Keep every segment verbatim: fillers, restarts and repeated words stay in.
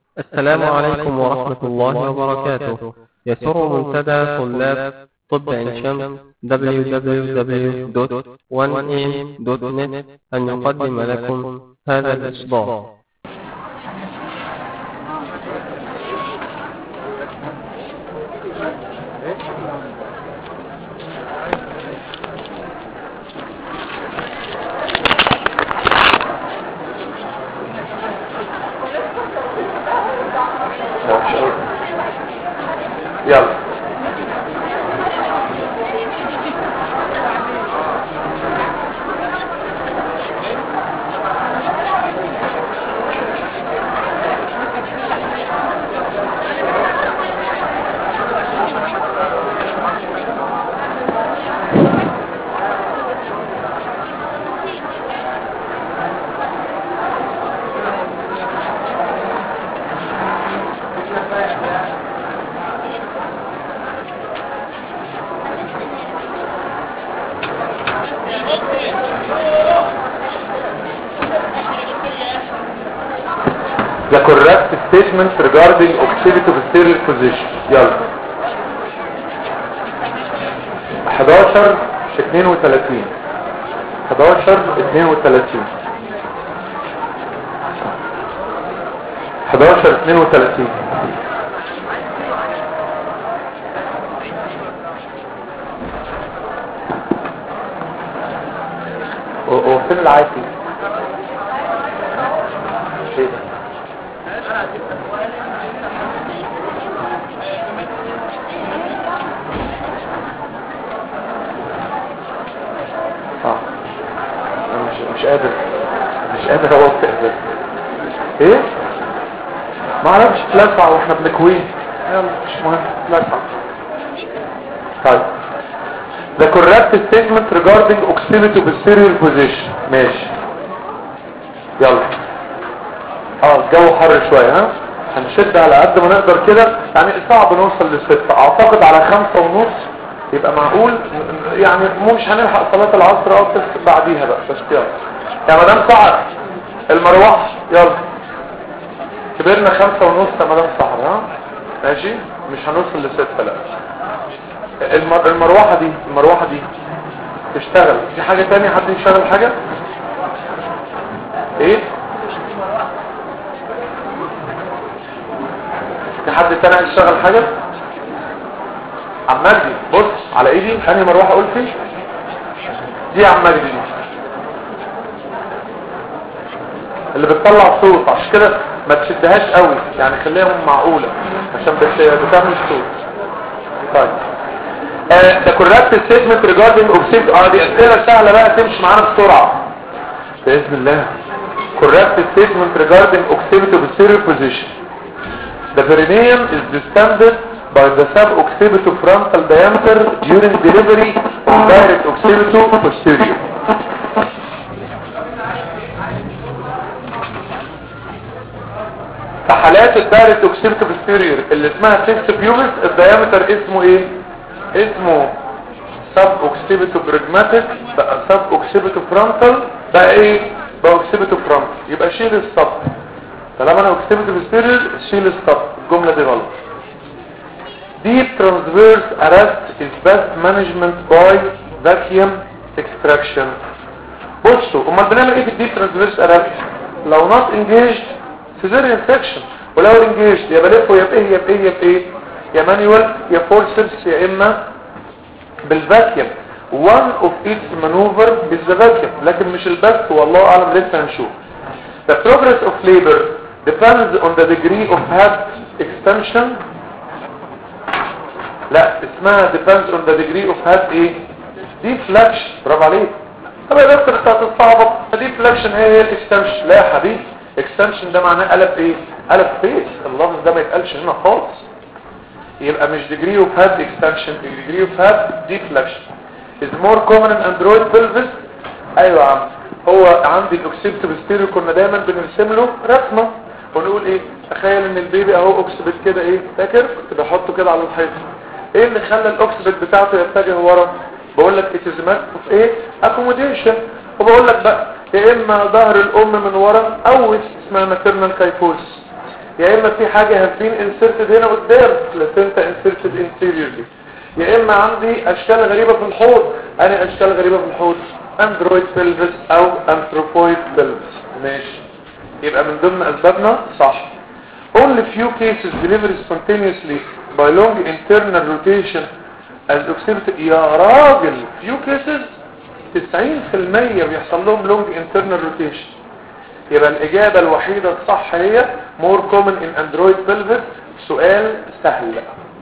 السلام عليكم ورحمة الله وبركاته. يسر منتدى طلاب طب عين شمس دبليو دبليو دبليو دوت وان إيه دوت نت أن يقدم لكم هذا الإصدار. يلا the correct statement regarding occipital posterior position. يلا حداشر اتنين وتلاتين حداشر اتنين وتلاتين حداشر اتنين وتلاتين وفين العايتي ايه ده اه مش مش قادر مش قادر اوقف ده ايه ما اعرفش تلفع واحنا بنكوين يلا مش مهم تلفع. طيب the correct statement regarding occipital posterior position. ماشي يلا اه الجو حر شوية ها هنشد على قد ما نقدر كده يعني صعب نوصل لستة اعتقد على خمسة ونص يبقى معقول يعني مش هنلحق صلاة العصر او بعديها بقى بس يلا يا مدام سعر المروح يلا كبرنا خمسة ونص يا مدام سعر ها ماشي مش هنوصل لستة لا المر... المروحة دي المروحة دي تشتغل في حاجة تانية حد يشتغل حاجة ايه في حد تاني يشتغل حاجة عم مجدي بص على ايدي ثاني مروحة قلت فيه دي عم مجدي دي اللي بتطلع صوت عشان كده ما تشدهاش قوي يعني خليها معقولة عشان بتعمل صوت. طيب ده correct statement regarding occipital اه دي اسئلة سهلة بقى تمشي معانا بسرعة بإذن الله. correct statement regarding occipital posterior position. The perineum is distended by the sub-occipital frontal diameter during delivery of direct occipital posterior. في حالات الدايركت occipital posterior اللي اسمها fixed pubis الديامتر اسمه ايه؟ اسمه sub-occipital pragmatic بقى sub-occipital frontal بقى ايه؟ بقى occipital frontal يبقى شيل السب طالما انا occipital posterior شيل السب الجملة دي غلط. Deep transverse arrest is best management by vacuum extraction. بصوا امال بنعمل ايه في الديب transverse arrest؟ لو not engaged cesarean section ولو engaged يا بلفه يا بايه يا بايه يا بايه يا مانيوال يا فورسبس يا اما بالفاكيوم. one of each maneuver is the vacuum لكن مش البث والله اعلم لسه هنشوف. The progress of labor depends on the degree of head extension. لا اسمها depends on the degree of head ايه deflection. برافو عليك. طب يا دكتور انت هتستعبط deflection هي هي الاكستنشن. لا يا حبيبي extension ده معناه قلب ايه قلب فيس اللفظ ده ما يتقالش هنا خالص. يبقى مش degree of head extension degree of head deflection is more common in android pelvis. ايوه يا عم هو عندي الاوكسيبت بستيريو كنا دايما بنرسم له رسمه ونقول ايه تخيل ان البيبي اهو اوكسبت كده ايه فاكر كنت بحطه كده على الحيط ايه اللي خلى الاوكسبت بتاعته يتجه ورا بقول لك اتزمات اوف ايه اكوموديشن وبقول لك بقى يا اما ظهر الام من ورا او اسمها ماتيرنال كايفوس يا اما في حاجه هتبين انسرتد هنا قدام بلاسنتا انسرتد انتيريورلي، يا اما عندي اشكال غريبه في الحوض. انا اشكال غريبه في الحوض اندرويد بلفس او انثروبويد بلفس. ماشي، يبقى من ضمن اسبابنا صح. only few cases delivered spontaneously by long internal rotation as occipital. يا راجل few cases تسعين في المية بيحصل لهم long internal rotation. يبقى الإجابة الوحيدة الصح هي more common in android pelvis. سؤال سهل.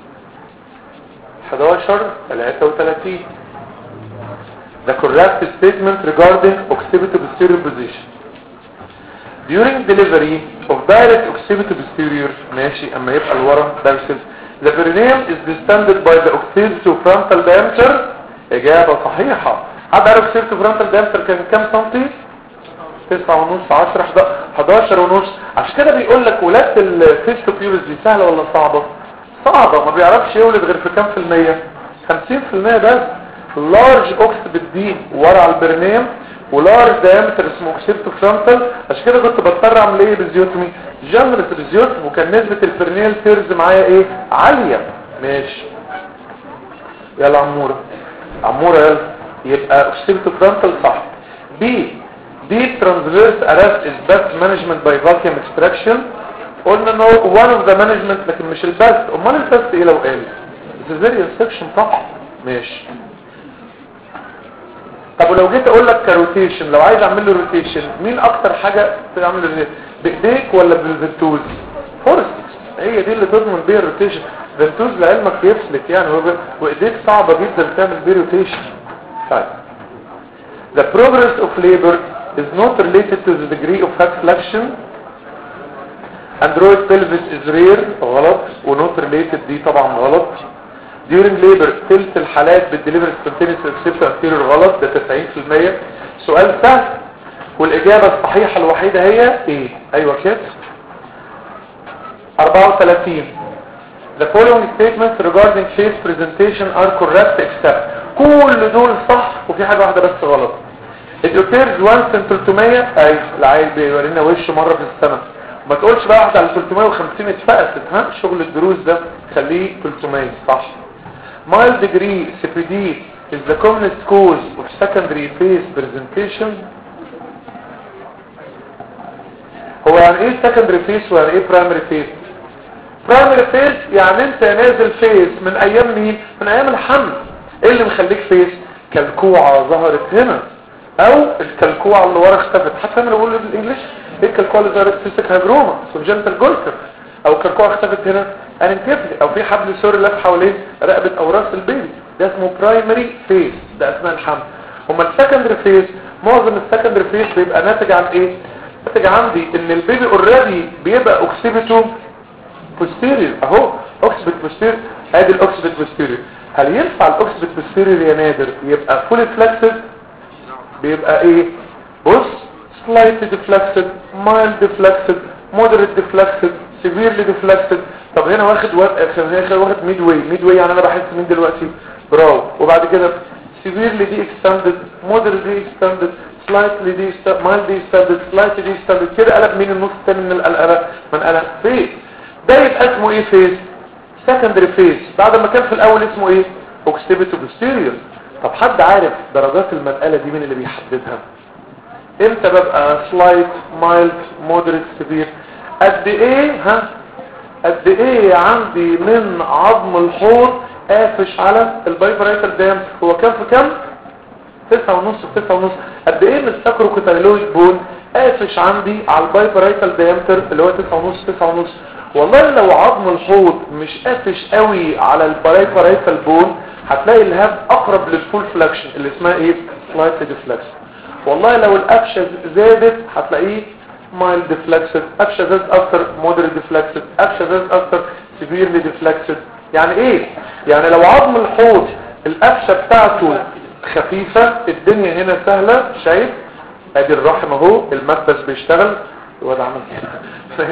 حداشر ثلاثة وثلاثين the correct statement regarding occipital-posterior position during delivery of direct occipital-posterior. ماشي، اما يبقى الورم درسل the perineum is distended by the occipital-frontal diameter. إجابة صحيحة. حد عارف occipital-frontal diameter كان كام سنتي؟ تسعة ونص، عشرة، حداشر ونص. عشان كده بيقول لك ولادة الفيستوبيوبس دي سهلة ولا صعبة؟ صعبة. ما بيعرفش يولد غير في كام في المية؟ خمسين في المية بس. لارج اوكسبت دي ورا على البرنيم ولارج دايمتر اسمه اوكسبتو فرونتال. عشان كده كنت بضطر اعمل ايه بالزيوتومي؟ جنرال بالزيوتومي، وكان نسبة البرنيال تيرز معايا ايه؟ عالية. ماشي يلا عمورة عمورة يلا. يبقى اوكسبتو فرونتال صح. بي deep transverse arrest is best management by vacuum extraction. قلنا انه one of the management لكن مش البست. امال البست ايه لو قال؟ cesarean section طبعا. ماشي. طب ولو جيت اقول لك كروتيشن، لو عايز اعمل له روتيشن مين اكتر حاجه تعمل روتيشن؟ بايديك ولا بالفنتوز؟ فورسكس هي دي اللي تضمن بيها الروتيشن. فنتوز لعلمك يفلت يعني، وايديك صعبه جدا تعمل بيه روتيشن. طيب the progress of labor is not related to the degree of fat flexion. android pelvis is rare. غلط. و not related دي طبعا غلط. during labor تلت الحالات بالدليفري spontaneous occipital anterior غلط. ده تسعين في المية. سؤال سهل والاجابه الصحيحه الوحيده هي ايه؟ ايوه كده. أربعة وثلاثين the following statements regarding face presentation are correct except. كل دول صح وفي حاجه واحده بس غلط. it appears once in ثلاثمية. اي العيل بيورينا وشه مره في السنه. ما تقولش بقى واحده على ثلاثمية وخمسين اتفقست. ها شغل الدروس ده خليه ثلاثمية صح. mild degree سي بي دي is the commonest cause of secondary face presentation. هو يعني ايه secondary face ويعني ايه primary face؟ primary face يعني انت نازل face من ايام مين؟ من ايام الحمل. ايه اللي مخليك face؟ كالكوعة ظهرت هنا او الكالكوعة اللي ورا اختفت. حتى انا بقول بالانجلش ايه الكالكوعة اللي ظهرت؟ فيستك هاجروما سوجنتال جولتر، او الكالكوعة اختفت هنا انتفلي، او في حبل سوري لف حوالين رقبة او راس البيبي. ده اسمه برايمري فيس، ده اثناء الحمل. هما السكندري فيس معظم السكندري فيس بيبقى ناتج عن ايه؟ ناتج عندي ان البيبي اوريدي بيبقى اوكسيبيتو بوستيريور. اهو اوكسيبيت بوستيريور، ادي الاوكسيبيت بوستيريور. هل ينفع الاوكسيبيت بوستيريور يا نادر يبقى فولي فلكسد؟ بيبقى ايه؟ بص سلايت ديفلكسد، مايلد ديفلكسد، مودريت ديفلكسد، سيفيرلي ديفلكسد. طب هنا واخد واخد ميد واي. ميد واي يعني انا بحس مين دلوقتي؟ براو. وبعد كده سيفيرلي دي اكستندد، مودريت دي اكستندد، سلايتلي دي مايلد دي اكستندد، سلايتلي دي اكستندد. كده قلب مين النص الثاني من القلقه؟ من قلق فيس. ده يبقى اسمه ايه فيس؟ سكندري فيس. بعد ما كان في الاول اسمه ايه؟ اوكسيبيتو بوستيريور. طب حد عارف درجات المساله دي مين اللي بيحددها؟ امتى ببقى سلايت، مايلد، مودريت، سيفير؟ قد ايه ها قد ايه عندي من عظم الحوض قافش على البايبرايتال دام؟ هو كام في كام؟ تسعة ونص في تسعة ونص. قد ايه من الساكروكوتايلويد بون قافش عندي على البايبرايتال دايمتر اللي هو تسعة ونص تسعة ونص. والله لو عظم الحوض مش قافش قوي على البايبرايتال بون هتلاقي الهاب اقرب للفول فلاكشن اللي اسمها ايه؟ سلايت ديفلكشن. والله لو القفشه زادت هتلاقيه مايل ديفلكسد، قفشه زادت اكتر مودريت ديفلكسد، قفشه زادت اكتر سيفيرلي ديفلكسد. يعني ايه؟ يعني لو عظم الحوض القفشه بتاعته خفيفه الدنيا هنا سهله. شايف ادي الرحم اهو المكبس بيشتغل. الواد عمل كده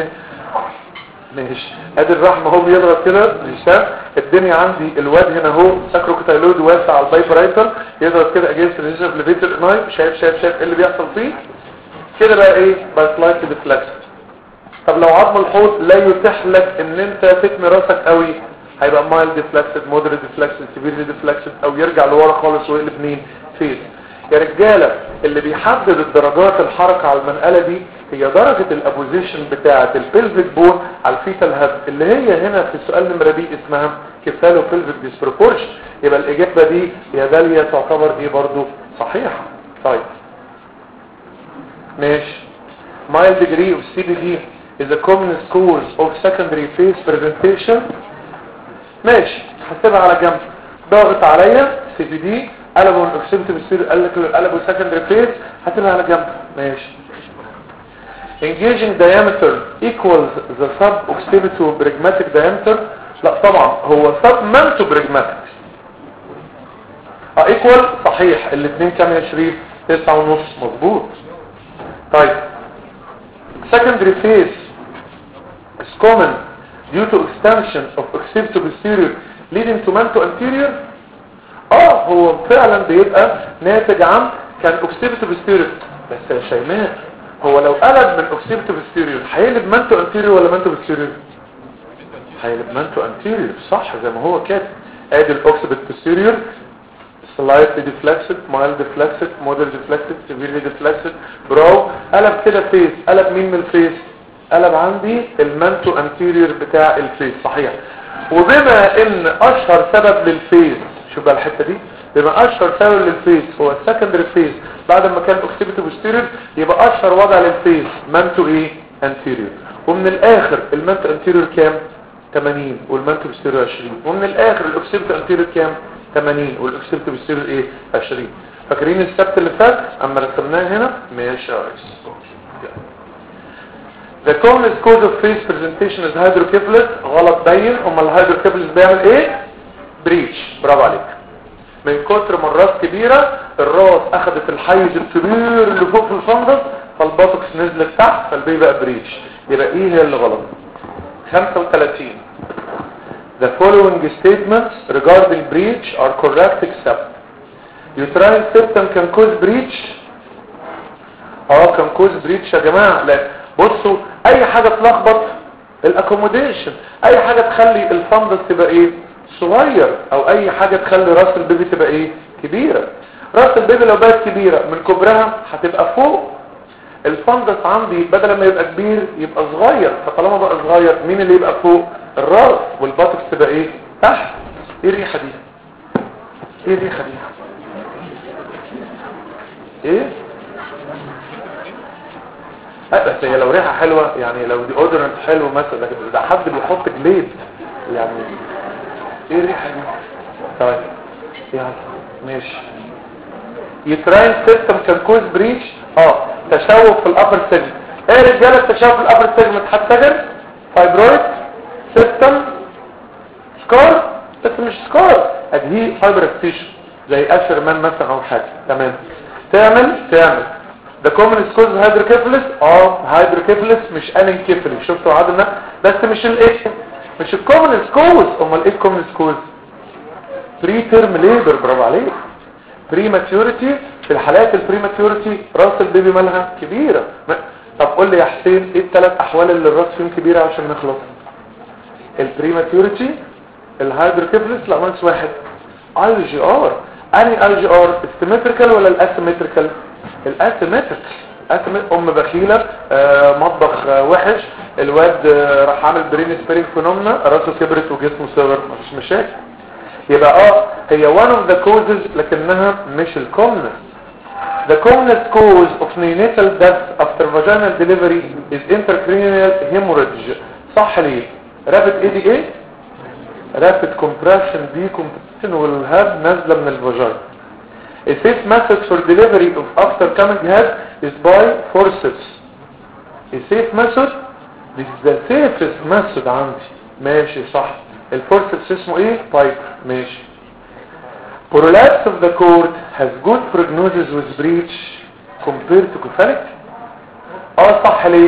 ماشي. ادي الرحم اهو بيضرب كده بيشتغل. الدنيا عندي الواد هنا اهو ساكروكوتايلويد واسع على البايبرايتال يضرب كده اجينست ريزيرف ليفيتر نايف. شايف شايف شايف ايه اللي بيحصل فيه كده بقى؟ ايه بقى؟ سلايت ديفلكس. طب لو عظم الحوض لا يتيح لك ان انت تتني راسك قوي، هيبقى مايل ديفلكسد، مودريت ديفلكسد، سيفير ديفلكسد، او يرجع لورا خالص ويقلب مين فيس. يا رجاله اللي بيحدد الدرجات الحركه على المنقله دي هي درجه الابوزيشن بتاعه البلفيك بون على الفيتال هاب، اللي هي هنا في السؤال نمره بي اسمها كيفالو بلفيك ديسبروبورشن. يبقى الاجابه دي يا داليا تعتبر ايه برضو صحيحه. طيب ماشي. mild degree of C B D is a common cause of secondary phase presentation. ماشي هسيبها على جنب. ضاغط عليا سي بي دي قلبوا الاوكسيبيتو بيصير قال لك قلبوا سكندري فيز، هسيبها على جنب. ماشي. engaging diameter equals the sub-occipital pragmatic diameter. لا طبعا هو submental pragmatic. اه equal صحيح، الاثنين كام يا شريف؟ تسعة ونص مظبوط. طيب secondary phase is common due to extension of occipital posterior leading to manto anterior. اه هو فعلا بيبقى ناتج عن كان occipital posterior، بس يا شيماء هو لو قلب من occipital posterior هيقلب manto anterior ولا manto posterior؟ هيقلب manto anterior صح زي ما هو كده. ادي الاوكسيبيت posterior slightly deflected, mild deflected, moderate deflected, severely deflected، براو قلب كده فيس. قلب مين من الفيس؟ قلب عندي المانتو انتيريور بتاع الفيس صحيح. وبما ان اشهر سبب للفيس، شوف بقى الحته دي، بما اشهر سبب للفيس هو السكندري فيس بعد ما كان اوكسيبيتو بوستيريور، يبقى اشهر وضع للفيس مانتو ايه انتيريور. ومن الاخر المانتو انتيريور كام؟ ثمانين والمانتو بوستيريور عشرين. ومن الاخر الاوكسيبيتو انتيريور كام؟ ثمانين والاوكسيبيتو بوستيريور ايه؟ عشرين. فاكرين السبت اللي فات اما رسمناه هنا؟ ماشي يا ريس. The commonest cause of face presentation is hydrocephalus. غلط باين. امال الهيدروكيفالس بيعمل ايه؟ بريتش. برافو عليك. من كتر ما الراس كبيرة الراس اخذت الحيز الكبير اللي فوق في الفندق فالباتوكس نزلت تحت فالبي بقى بريتش. يبقى ايه هي اللي غلط؟ خمسة وثلاثين. The following statements regarding breach are correct except uterine septum can cause breach. اه can cause breach يا جماعة. لا بصوا اي حاجة تلخبط الاكوموديشن، اي حاجة تخلي الفندق تبقى ايه صغير، او اي حاجة تخلي راس البيبي تبقى ايه كبيرة. راس البيبي لو بقت كبيرة من كبرها هتبقى فوق. الفندق عندي بدل ما يبقى كبير يبقى صغير، فطالما بقى صغير مين اللي يبقى فوق؟ الراس، والباتكس تبقى ايه تحت. ايه الريحة دي؟ ايه الريحة دي؟ ايه اه بس هي لو ريحة حلوة يعني لو دي اودرنت حلو مثلا، لكن ده حد بيحط جليد يعني. ايه الريحة دي؟ طيب يلا ماشي. يتراين سيستم كان كوز بريتش. اه تشوه في الابر سيجمنت. ايه يا رجاله التشوه في الابر سيجمنت؟ هتسجل فايبرويد سيستم سكار، بس مش سكار ادي فايبر ستيشن زي اشر مان مثلا او حاجه. تمام. تعمل تعمل ده كومن سكوز هيدروكيفالس. اه هيدروكيفالس مش انكيفالي. شفتوا عدنا بس مش الايه مش الكومن سكوز. امال ايه الكومن سكوز؟ بري تيرم ليبر. برافو عليك. بريماتيوريتي. في الحالات البريماتيوريتي راس البيبي مالها كبيره. طب قول لي يا حسين ايه الثلاث احوال اللي الراس فيهم كبيره عشان نخلص؟ البريماتيوريتي، الهيدروكيفالس، لا ناقص واحد اي جي ار. اني اي جي ار السيمتريكال ولا الاسيمتريكال؟ الاسيمتريكال. ام بخيله آه مطبخ آه وحش، الواد آه راح عامل برين سبيرنج فينومنا، راسه كبرت وجسمه صغر، مفيش مشاكل. يبقى اه هي one of the causes لكنها مش الكومنس. The commonest cause of neonatal death after vaginal delivery is intracranial hemorrhage. صح ليه؟ rapid ايه دي ايه؟ rapid compression decompression والهاب نازلة من الفاجينا. A safe method for delivery of after coming head is by forceps. A safe method this is the safest method عندي. ماشي صح. الفورسبس اسمه ايه؟ بايب. ماشي. Prolapse of the cord has good prognosis with breach compared to cephalic. اه صح ليه؟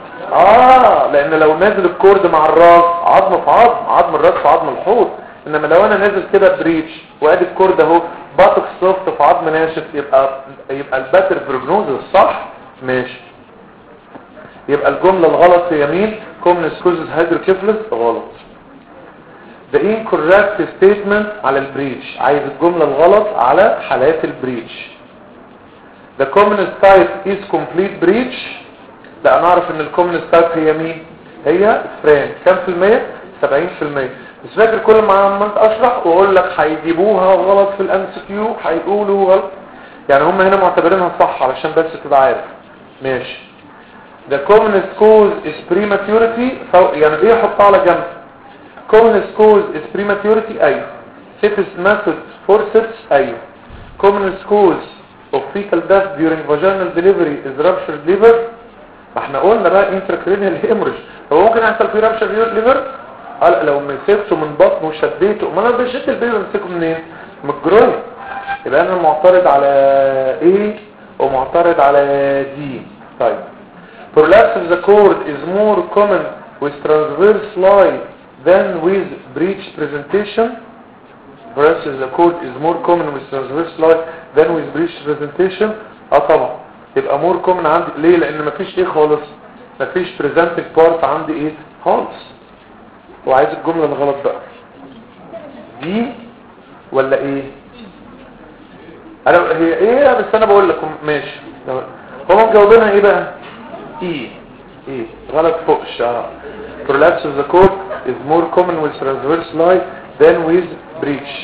اه لان لو نازل الكورد مع الراس عظم في عظم، عظم الراس في عظم الحوض. انما لو انا نازل كده بريتش وادي الكورد اهو باتوك سوفت في عظم ناشف، يبقى يبقى الباتر بروجنوزس صح. ماشي. يبقى الجملة الغلط هي مين؟ commonest causes hydrocephalus غلط. the incorrect statement على البريتش، عايز الجملة الغلط على حالات البريتش. the commonest type is complete breach. لا انا اعرف ان الكومنست تايب هي مين؟ هي فران. كم في المية؟ سبعين في المية. مش فاكر كل ما عملت اشرح واقول لك هيجيبوها غلط في الام سي كيو، هيقولوا غلط، يعني هم هنا معتبرينها صح علشان بس تبقى عارف. ماشي. the commonest cause is prematurity، يعني ايه احطها على جنب؟ commonest cause is prematurity ايوه. safest method forceps ايوه. commonest cause of fetal death during vaginal delivery is ruptured liver. ما احنا قلنا بقى intracranial hemorrhage، هو ممكن يحصل فيه ruptured liver؟ قال لو مسكته من بطنه وشديته، ما انا بشد البيبي بمسكه منين؟ من الجروين. يبقى انا معترض على ايه ومعترض على دي. طيب prolapse of the cord is more common with transverse lie than with breech presentation. prolapse of the cord is more common with transverse lie than with breech presentation. اه طبعا يبقى more common عندي ليه؟ لان مفيش ايه خالص، مفيش presenting part عندي ايه خالص. وعايز الجملة الغلط بقى دي ولا ايه؟ انا هي ايه بس انا بقول لكم ماشي. هم مجاوبينها ايه بقى؟ ايه ايه غلط فوق الشعر. prolapse of the cord is more common with transverse lie than with breech.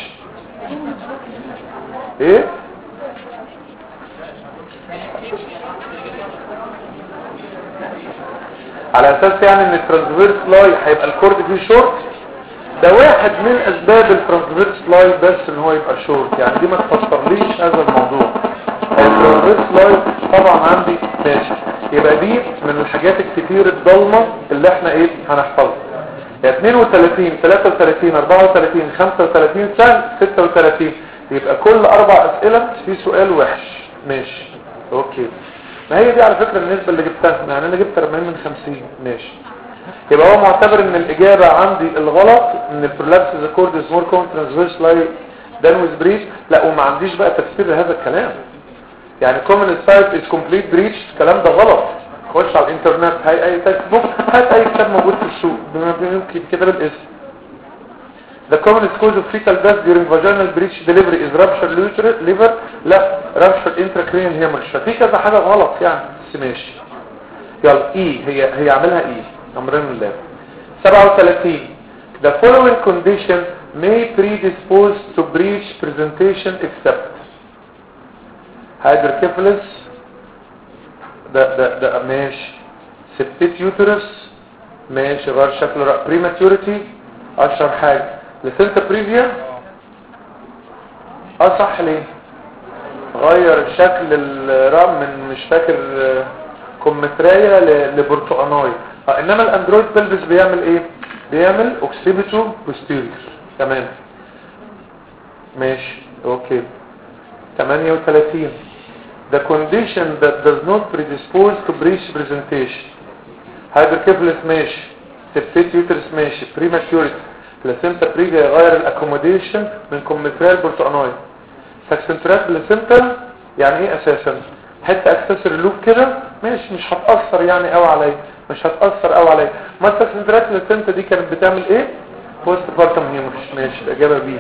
ايه على اساس يعني ان الترانسفيرس لاي هيبقى الكورد فيه شورت. ده واحد من اسباب الترانسفيرس لاي بس ان هو يبقى شورت، يعني دي ما تفسرليش هذا الموضوع. الترانسفيرس لاي طبعا عندي ماشي. يبقى دي من الحاجات الكتير الضلمه اللي احنا ايه هنحفظها. يعني اثنين وثلاثين ثلاثة وثلاثين أربعة وثلاثين خمسة وثلاثين سهل، ستة وثلاثين يبقى كل اربع اسئله في سؤال وحش. ماشي اوكي. ما هي دي على فكرة النسبة اللي جبتها، يعني انا جبت أربعين من خمسين. ماشي. يبقى هو معتبر ان الاجابة عندي الغلط ان البرولابس ذا كورد از مور كومن ترانسفيرس لاي دان ويز بريتش. لا وما عنديش بقى تفسير لهذا الكلام. يعني كومن سايت از كومبليت بريتش، الكلام ده غلط. خش على الانترنت، هاي اي تكست بوك، هات اي كتاب موجود في السوق بما يمكن كده بالاسم. The commonest cause of fetal death during vaginal breech delivery is ruptured liver. لا ruptured intracranial hemorrhage. ففي كذا حاجة غلط يعني بس ماشي. يلا ايه هي هي عاملها ايه امرين الله. سبعة وثلاثين The following condition may predispose to breech presentation except hydrocephalus. ده ده ده ماشي. septic uterus ماشي غير شكل prematurity اشهر حاجة. لسنتا بريفيا اه صح. ليه غير شكل الرام من مش فاكر كومترايا لبرتقاناي. اه انما الاندرويد بلبس بيعمل ايه؟ بيعمل اوكسيبيتو بوستيريور. تمام ماشي اوكي. ثمانية وثلاثين The condition that does not predispose to breech presentation. hydrocephalus ماشي. septic uterus ماشي. prematurity. بلاسنتا بريجا يغير الاكوموديشن من كومتريال برتقاناي. ساكسنترال بلاسنتا يعني ايه اساسا؟ حته اكسسوري لوب كده ماشي مش هتاثر يعني قوي عليا، مش هتاثر قوي عليا. ما الساكسنترال بلاسنتا دي كانت بتعمل ايه؟ بوست بارتم هيموريج. ماشي الاجابه بي.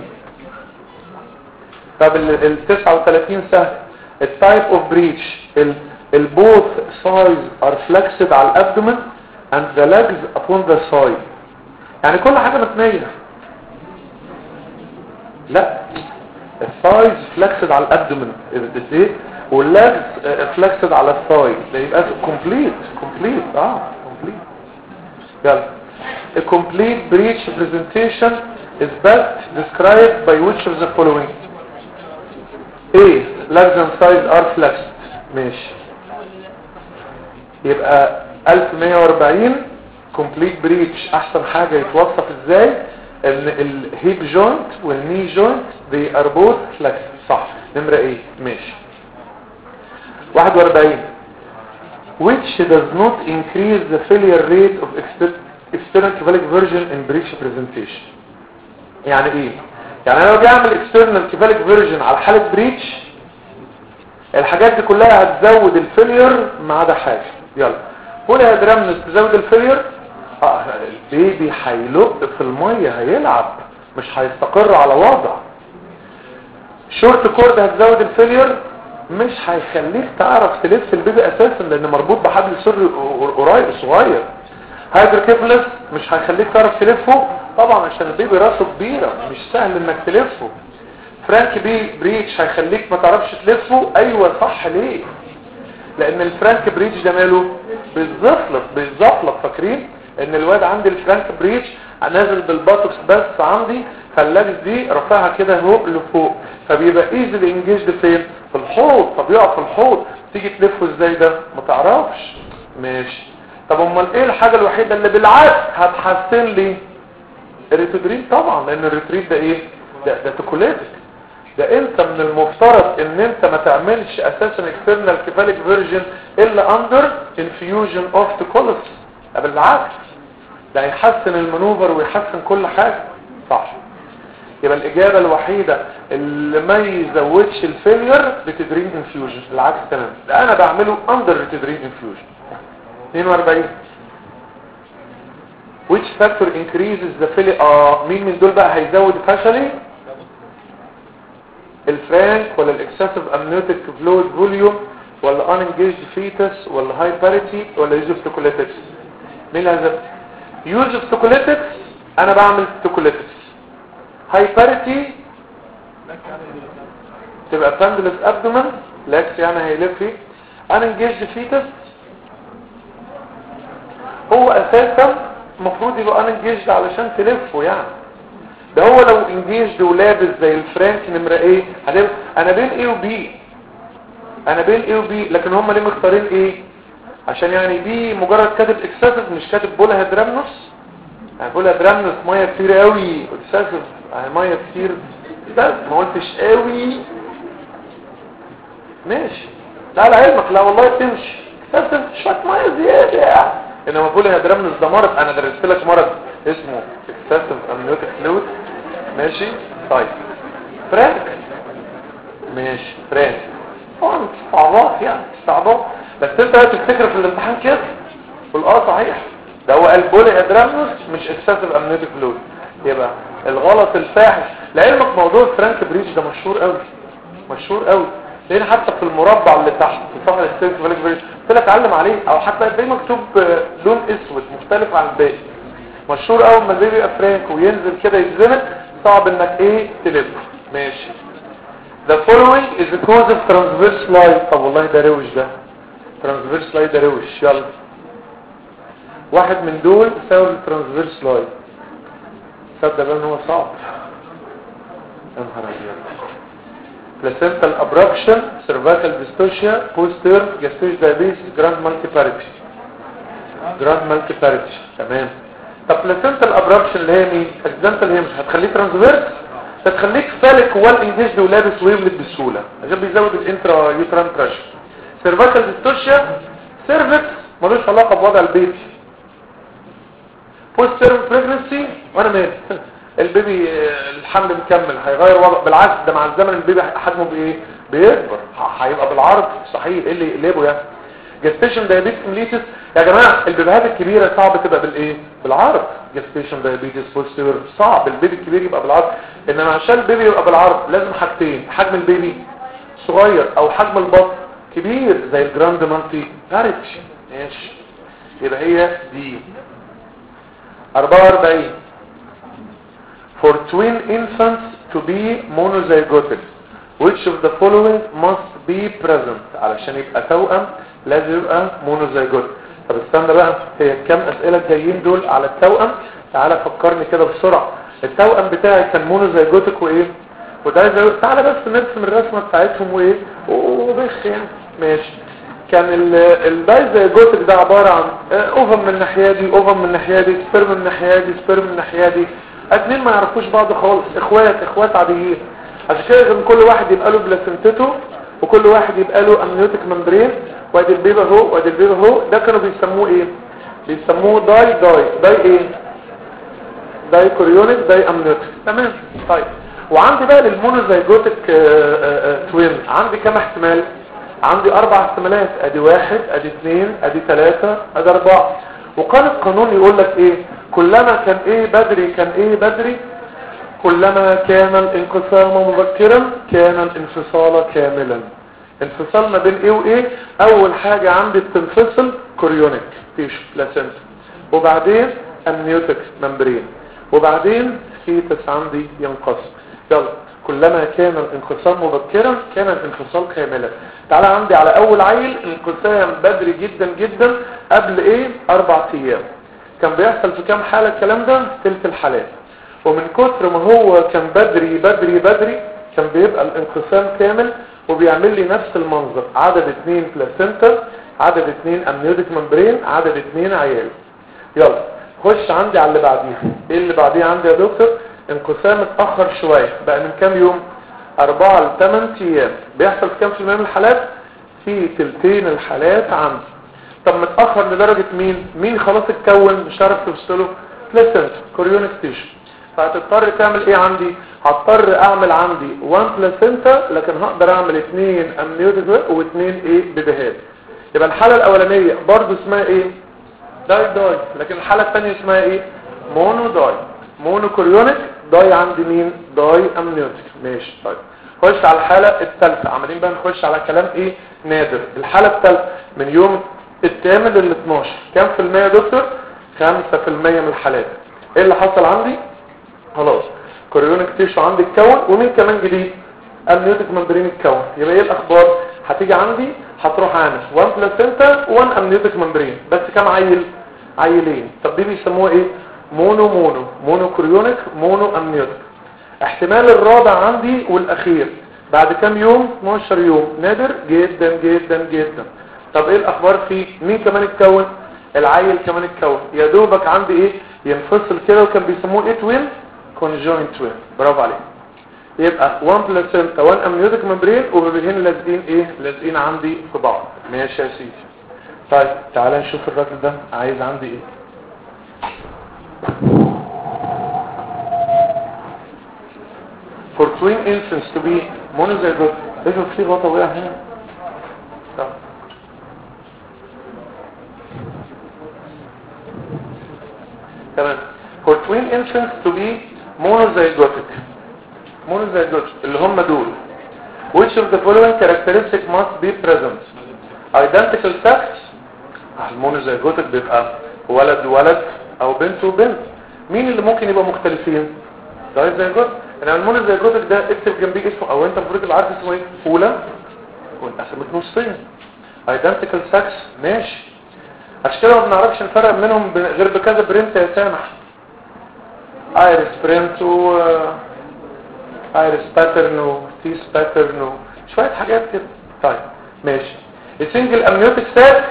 طب ال تسعة وثلاثين سهل. التايب اوف بريتش البوث سايز ار فلكسد على الابدومن and the legs upon the side. يعني كل حاجة متنية. لا الثايز فلكسد على الابدومن واللاجز فلكسد على الثاي. ده يبقى كومبليت كومبليت اه كومبليت. يلا a complete breech presentation is best described by which of the following. A legs and thighs are flexed. ماشي يبقى ألف ومية وأربعين complete breech احسن حاجة يتوصف ازاي ان الهيب جوينت والني جوينت they are both flexed. صح نمرة ايه. ماشي. واحد وأربعين which does not increase the failure rate of external cephalic version in breech presentation. يعني ايه؟ يعني انا لو بعمل external cephalic version على حالة بريتش الحاجات دي كلها هتزود الفيلير ما عدا حاجة. يلا بولي هيدرامنس تزود الفيلير. اه البيبي هيلق في الميه هيلعب مش هيستقر على وضع. شورت كورد هتزود الفيلير مش هيخليك تعرف تلف البيبي اساسا لان مربوط بحبل سري قريب صغير. هيدروكيفلس مش هيخليك تعرف تلفه طبعا عشان البيبي راسه كبيره مش سهل انك تلفه. فرانك بي بريتش هيخليك ما تعرفش تلفه. ايوه صح ليه؟ لان الفرانك بريتش ده ماله بالزفلط بالزفلط. فاكرين ان الواد عندي الفرانك بريتش نازل بالباتوكس بس عندي فاللابس دي رفعها كده اهو لفوق فبيبقى ايزلي انجيجد فين في الحوض فبيقع في الحوض. تيجي تلفه ازاي ده ما تعرفش. ماشي طب امال ايه الحاجه الوحيده اللي بالعكس هتحسن لي الريتودريم؟ طبعا لان الريتريف ده ايه ده ده توكولاتيك. ده انت من المفترض ان انت ما تعملش اساسا اكسترنال كيفاليك فيرجن الا اندر انفيوجن اوف توكولس. بالعكس ده هيحسن المانوفر ويحسن كل حاجه صح. يبقى الاجابه الوحيده اللي ما يزودش الفيلير ريتودريم انفيوجن. بالعكس تمام ده انا بعمله اندر ريتودريم انفيوجن. اثنين وأربعين which factor increases the failure. اه مين من دول بقى هيزود فشلي؟ الفرانك ولا الاكسسيف امنيوتيك فلويد فوليوم ولا unengaged fetus ولا high parity ولا use of tocolytics؟ مين اللي هيزود؟ use of tocolytics انا بعمل tocolytics. high parity تبقى pendulous abdomen لاكس يعني هيلف فيه. unengaged fetus هو اساسا المفروض يبقى unengaged علشان تلفه يعني. ده هو لو انجيجد ولابس زي الفرانك نمرة ايه هتبقى انا بين ايه وبي انا بين ايه وبي لكن هم ليه مختارين ايه عشان يعني بي مجرد كاتب اكسسيف مش كاتب بولا هيدرامنوس. يعني بولا هيدرامنوس ميه كتير قوي اكسسيف ميه كتير بس ما قلتش قوي ماشي. لا لعلمك لا والله تمشي اكسسيف شويه ميه زياده يعني. انما بولا هيدرامنوس ده مرض انا درست لك مرض اسمه اكسسيف امنيوتيك فلويد ماشي. طيب فرانك ماشي فرانك طبعا استعباط يعني استعباط بس انت هتفتكر في الامتحان كده والاه صحيح ده هو قال بولي هيدرامنوس مش اكسسيف امنيوتيك فلويد. يبقى الغلط الفاحش. لعلمك موضوع فرانك بريتش ده مشهور قوي مشهور قوي لان حتى في المربع اللي تحت في صفحه السيرك فرانك بريتش قلت لك اتعلم عليه او حتى هتلاقي مكتوب لون اسود مختلف عن الباقي. مشهور قوي لما البيبي يبقى فرانك وينزل كده يتزنق صعب انك ايه تلف. ماشي. The following is the cause of transverse slide. طب والله ده روش ده transverse slide ده روش. يلا واحد من دول سبب transverse slide. صدق بقى ان هو صعب. يا نهار ابيض. placental abruption cervical dystocia posterior gestational diabetes grand multiparity grand multiparity تمام. طب placental abruption اللي هي مين accidental هي مش هتخليك ترانسفيرس هتخليك فالك والانجيجد ولابس ويولد بسهوله عشان بيزود الانترا يوتران بريشر. cervical dystocia cervix ملوش علاقه بوضع البيبي. posterior pregnancy وانا مالي البيبي الحمل مكمل هيغير وضع بالعكس ده مع الزمن البيبي حجمه بايه بيكبر هيبقى بالعرض صحيح ايه اللي يقلبه يعني. جستيشن دايابيتس ميليتس يا جماعه البيبيهات الكبيره صعب تبقى بالايه بالعرض. جستيشن دايابيتس بوستيرور صعب البيبي الكبير يبقى بالعرض انما عشان البيبي يبقى بالعرض لازم حاجتين حجم البيبي صغير او حجم البطن كبير زي الجراند مالتي باريتش. ماشي يبقى هي دي. أربعة وأربعين for twin infants to be monozygotic which of the following must be present علشان يبقى توأم لازم يبقى monozygotic. طب استنى بقى هي كم اسئله الجايين دول على التوأم تعالى فكرني كده بسرعه. التوأم بتاعي كان monozygotic وايه وده تعالى بس نرسم الرسمه بتاعتهم وايه وبخ يعني. ماشي. كان الدايزايجوتيك ده عباره عن اوفم من الناحيه دي اوفم من الناحيه دي سبرم من الناحيه دي سبرم من الناحيه دي. اتنين ما يعرفوش بعض خالص اخوات اخوات عاديين عشان كده لازم كل واحد يبقى له بلاسنتته وكل واحد يبقى له امنيوتيك ممبرين وادي البيبي اهو وادي البيبي اهو. ده كانوا بيسموه ايه بيسموه داي داي داي ايه داي كوريونيك داي امنيوتيك. تمام. طيب وعندي بقى للمونوزايجوتيك توين عندي كام احتمال عندي اربع احتمالات، ادي واحد ادي اثنين ادي ثلاثة ادي اربعة. وقال القانون يقول لك ايه؟ كلما كان ايه بدري كان ايه بدري، كلما كان الانقسام مبكرا كان الانفصال كاملا. انفصال ما بين ايه وايه؟ اول حاجة عندي بتنفصل كوريونيك تيشو بلاسنتا، وبعدين امنيوتيك ممبرين، وبعدين فيتس عندي ينقسم. يلا كلما كان الانقسام مبكرا كان الانفصال كاملا. تعالى عندي على اول عيل انقسام بدري جدا جدا قبل ايه؟ اربع ايام. كان بيحصل في كام حالة الكلام ده؟ تلت الحالات. ومن كتر ما هو كان بدري بدري بدري كان بيبقى الانقسام كامل وبيعمل لي نفس المنظر، عدد اتنين بلاسنتا، عدد اتنين امنيوتيك ممبرين، عدد اتنين عيال. يلا خش عندي على اللي بعديها. ايه اللي بعديها عندي يا دكتور؟ انقسام اتأخر شوية بقى من كام يوم؟ اربعة لثمان ايام. بيحصل في كام في المية من الحالات؟ في تلتين الحالات عندي. طب متأخر لدرجة مين؟ مين خلاص اتكون مش عارف تفصله؟ بلاسنتا كوريونيك تيشو. فهتضطر تعمل ايه عندي؟ هضطر اعمل عندي واحد بلاسنتا، لكن هقدر اعمل اثنين امنيوتيك واثنين ايه بدهات. يبقى الحالة الاولانية برضو اسمها ايه؟ داي داي. لكن الحالة الثانية اسمها ايه؟ مونو داي. مونو كوريونيك، داي عندي مين؟ داي امنيوتيك. ماشي. طيب خش على الحالة الثالثة. عمالين بقى نخش على كلام ايه؟ نادر. الحالة الثالثة من يوم الثامن لل اثناشر كام في المية يا دكتور؟ خمسة في المية من الحالات. ايه اللي حصل عندي؟ خلاص كوريونيك تيشو عندي اتكون، ومين كمان جديد؟ امنيوتيك ممبرين اتكون. يبقى ايه الاخبار؟ هتيجي عندي هتروح عامل واحد بلاسنتا وواحد امنيوتيك ممبرين، بس كام عيل؟ عيلين. طب دي بيسموها ايه؟ مونو مونو مونو كوريونيك مونو امنيوتيك. احتمال الرابع عندي والاخير بعد كام يوم؟ اثناشر يوم، نادر جدا جدا جدا. طب ايه الاخبار فيه؟ مين كمان اتكون؟ العيل كمان اتكون. يا دوبك عندي ايه؟ ينفصل كده، وكان بيسموه ايه؟ توين كونجوينت توين. برافو عليك. يبقى واحد بلاسنتا واحد امنيوتيك ممبرين وبيبقين لازقين ايه؟ لازقين عندي في بعض. ماشي يا سيدي. طيب تعالى نشوف الراجل ده عايز عندي ايه. For twin infants to be monozygote. ايش في غلطة وقع هنا؟ طب تمام. For twin infants to be monozygotic. monozygotic اللي هم دول. Which of the following characteristics must be present? Identical sex. المونوزيجوتك بيبقى ولد ولد او بنت وبنت. مين اللي ممكن يبقى مختلفين؟ دايزيجوت. يعني المونوزيجوتك ده اكتب جنبيه اسمه، او انت المفروض تبقى عارف اسمه ايه؟ اولى وانقسمت نصين. Identical sex ماشي. عشان كده ما بنعرفش نفرق منهم غير بكذا برنت يا سامح. ايرس برنت و ايرس باترن وتيس باترن شويه حاجات كده. طيب ماشي. السنجل امنيوتيك ساك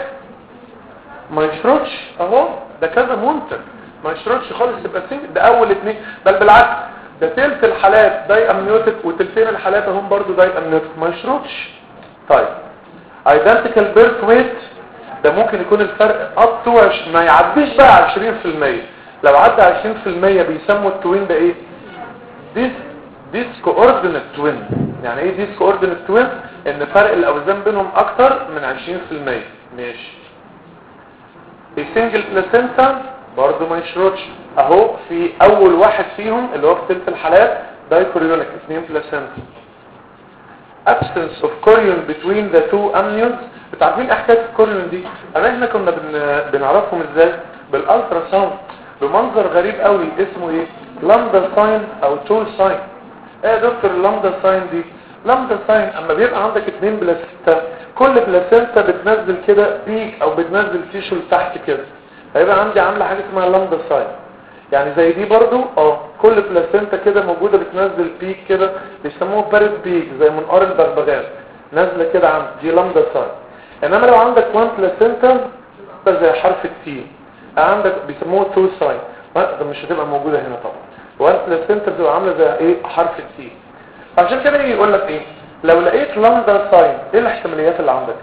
ما يشرطش اهو، ده كذا منتج ما يشرطش خالص تبقى سنجل. ده اول اتنين، بل بالعكس ده تلت الحالات داي امنيوتيك وتلتين الحالات هم برضو داي امنيوتيك، ما يشرطش. طيب ايدنتيكال بيرث ويت، ده ممكن يكون الفرق اب تو ما يعديش بقى عشرين في المية. لو عدى عشرين في المية بيسموا التوين ده ايه؟ ديس ديس كوردينيت توين. يعني ايه ديس كوردينيت توين؟ ان فرق الاوزان بينهم اكتر من عشرين في المية. ماشي. السنجل بلاسنتا برضو ما يشرطش اهو. في اول واحد فيهم اللي هو في ثلث الحالات دايكوريونيك اثنين بلاسنتا. absence of chorion between the two amniotes. بتعرفين حكايه الكوريون دي؟ انا احنا كنا بن... بنعرفهم ازاي؟ بالالترا ساوند بمنظر غريب قوي اسمه ايه؟ لامدا ساين او تول ساين. ايه يا دكتور اللامدا ساين دي؟ لامدا ساين اما بيبقى عندك اتنين بلاسنتا، كل بلاسنتا بتنزل كده بيك او بتنزل تيشو لتحت كده، هيبقى عندي عامله حاجه اسمها لامدا ساين. يعني زي دي برضو اه كل بلاسنتا كده موجوده بتنزل بيك كده، بيسموه بارد بيك زي منقار البغبغان نازله كده عند دي لامدا ساين. انما لو عندك وان بلاسنتا زي حرف التي عندك بيسموه تو ساين، ده مش هتبقى موجوده هنا طبعا. وان بلاسنتا بتبقى عامله زي ايه؟ حرف التي. عشان كده يجي يقول لك ايه؟ لو لقيت لامدا ساين ايه الاحتماليات اللي عندك؟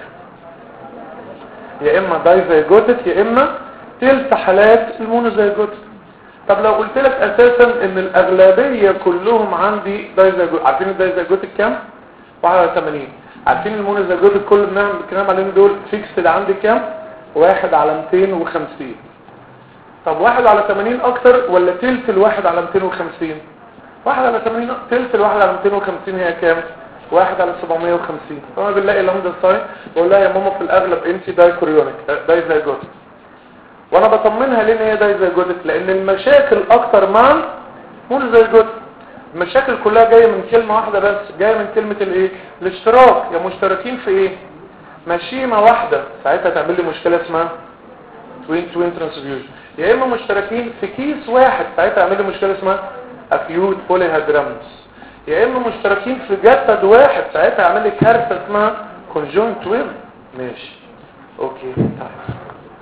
يا اما دايزيجوتك يا اما تلت حالات المونوزيجوتك. طب لو قلت لك اساسا ان الاغلبيه كلهم عندي دايزيجوتك، عارفين الدايزيجوتك كام؟ واحد وثمانين. عارفين المونوزايجوتك كل اللي بنعمل الكلام عليهم دول فيكسد عندي كام؟ واحد على مئتين وخمسين. طب واحد على ثمانين اكتر ولا تلت الواحد على مئتين وخمسين؟ واحد على ثمانين تلت الواحد على مئتين وخمسين هي كام؟ واحد على سبعمية وخمسين. فانا بنلاقي لامدا ساين بقول لها يا ماما في الاغلب انت دايكوريونيك دايزايجوتك. وانا بطمنها ليه ان هي دايزايجوتك؟ لان المشاكل اكتر مع مونوزايجوتك. المشاكل كلها جايه من كلمه واحده بس، جايه من كلمه الايه؟ الاشتراك. يا مشتركين في ايه؟ مشيمه واحده، ساعتها تعمل لي مشكله اسمها توين توين ترانسفيوجن. يا اما مشتركين في كيس واحد، ساعتها تعمل لي مشكله اسمها اكيوت بوليهيدرامنس. يا اما مشتركين في جسد واحد، ساعتها يعمل لي كارثه اسمها كونجونكت توين. ماشي اوكي. طيب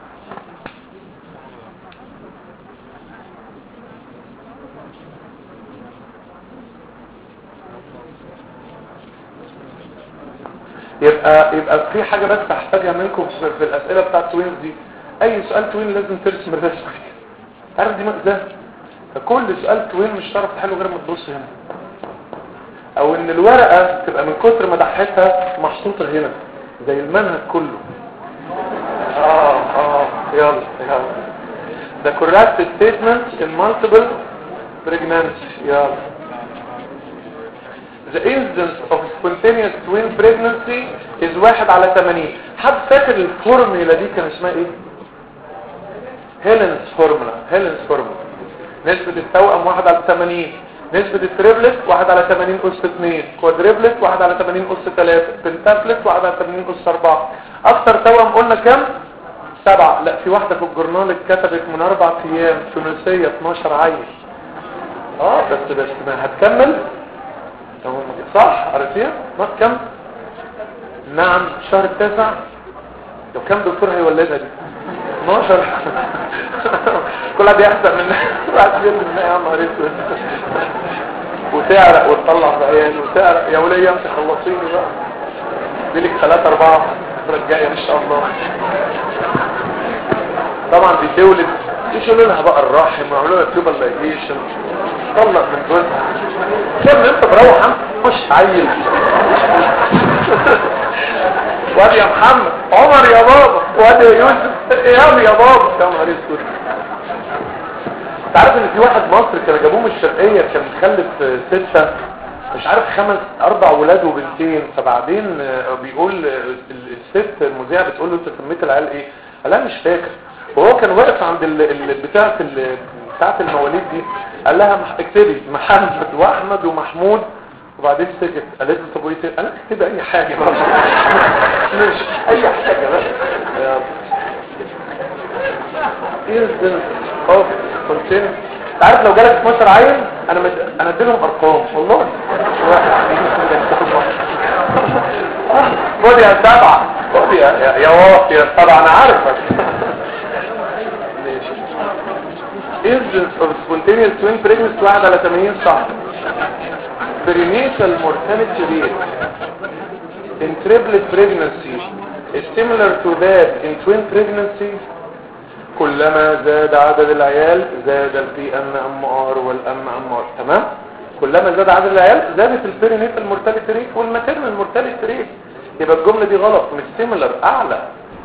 يبقى يبقى في حاجه بس هحتاجها منكم في, في الاسئله بتاعت توينز دي. اي سؤال توين لازم ترسم الرسمه دي. عارف دي ده فكل سؤال توين مش هتعرف تحله غير ما تبص هنا، او ان الورقه تبقى من كتر ما ضحكتها محطوطه هنا زي المنهج كله. اه اه يلا يلا ده correct statement in multiple pregnancy. يلا The incidence of spontaneous twin pregnancy is واحد على ثمانين. حد فاكر الفورمولا دي كان اسمها ايه؟ هيلنز فورمولا. هيلنز فورمولا نسبة التوأم واحد على ثمانين، نسبة التريبلت واحد على ثمانين أس اثنين، كوادريبلت واحد على ثمانين أس ثلاثة، بنتابلت واحد على ثمانين أس أربعة. اكتر توأم قلنا كام؟ سبعة. لا في واحدة في الجورنال اتكتبت من اربع ايام ثلاثية اتناشر عيل. اه بس بس ما هتكمل صح؟ عرفتيها؟ ما كم؟ نعم شهر التاسع. لو كم دكتور هيولدها دي؟ اتناشر. كل واحد يحسب من واحد يقول لنا يا نهار اسود وتعرق وتطلع في عيان وتعرق. يا وليه انت خلصيني بقى، دي لك ثلاثة أربعة الفترة الجاية إن شاء الله. طبعا دي تولد يشيلوا لها بقى الرحم ويعملوا لها تيوبال لايجيشن، طلق من جوزها. كم انت بروح مش عيل. وادي يا محمد عمر يا بابا، وادي يا يوسف ايام يا بابا. يا نهار اسود. تعرف ان في واحد مصري كانوا جابوه من الشرقيه كان مخلف ستة مش عارف خمس اربع ولاد وبنتين. فبعدين بيقول الست المذيعه بتقول له انت سميت العيال ايه؟ قال لها مش فاكر. وهو كان واقف عند بتاعه بتاعه المواليد دي قال لها اكتبي محمد واحمد ومحمود. وبعدين سكت. قالت له طب وايه تاني؟ قال لها اكتبي اي حاجه بقى. مش اي حاجه بقى. ايه ده؟ اوف كنت عارف لو جالك اتناشر عيل انا مد... انا اديلهم ارقام والله. خد يا سبعه، خد يا يا واطي يا سبعه انا عارفك. incidence of spontaneous twin pregnancy واحد على ثمانين صح. perinatal mortality rate in triplet pregnancy is similar to that in twin pregnancy. كلما زاد عدد العيال زاد البي ام ام ار والام ام ار. تمام. كلما زاد عدد العيال زادت البيرينيتال مورتاليتي ريت والماتيرنال مورتاليتي ريت. يبقى الجمله دي غلط، مش سيميلر، اعلى.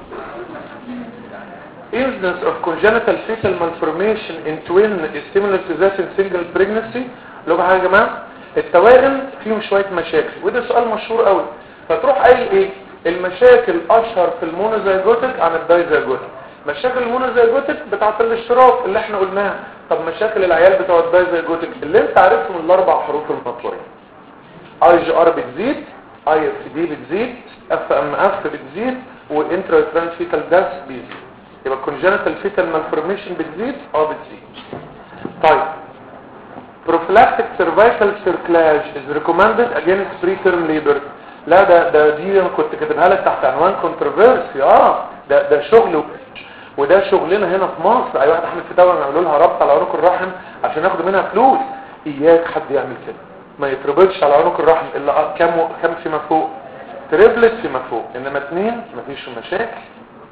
incidence of congenital fetal malformation in twin is similar to that in single pregnancy. لو حاجه يا جماعه التوائم فيهم شويه مشاكل وده سؤال مشهور قوي. فتروح قايل ايه؟ المشاكل اشهر في المونوزايجوتيك عن الدايزايجوتيك. مشاكل المونوزايجوتيك بتاعت الاشتراك اللي احنا قلناها. طب مشاكل العيال بتوع الدايزايجوتيك اللي انت عارفهم الاربع حروف المطلوبين. اي جي ار بتزيد، اي اف دي بتزيد، اف ام اف بتزيد، والانترا فيتال داس بيزيد. يبقى congenital fetal malformation بتزيد اه بتزيد. طيب prophylactic cervical cerclage is recommended against preterm labor. لا ده ده دي انا كنت كاتبها لك تحت عنوان controversy. اه ده ده شغل وده شغلنا هنا في مصر. اي واحد احنا في دوله نعمل لها ربط على عنق الرحم عشان ناخد منها فلوس. اياك حد يعمل كده، ما يتربطش على عنق الرحم الا كام كام فيما فوق، تريبلت فيما فوق، انما اثنين مفيش مشاكل.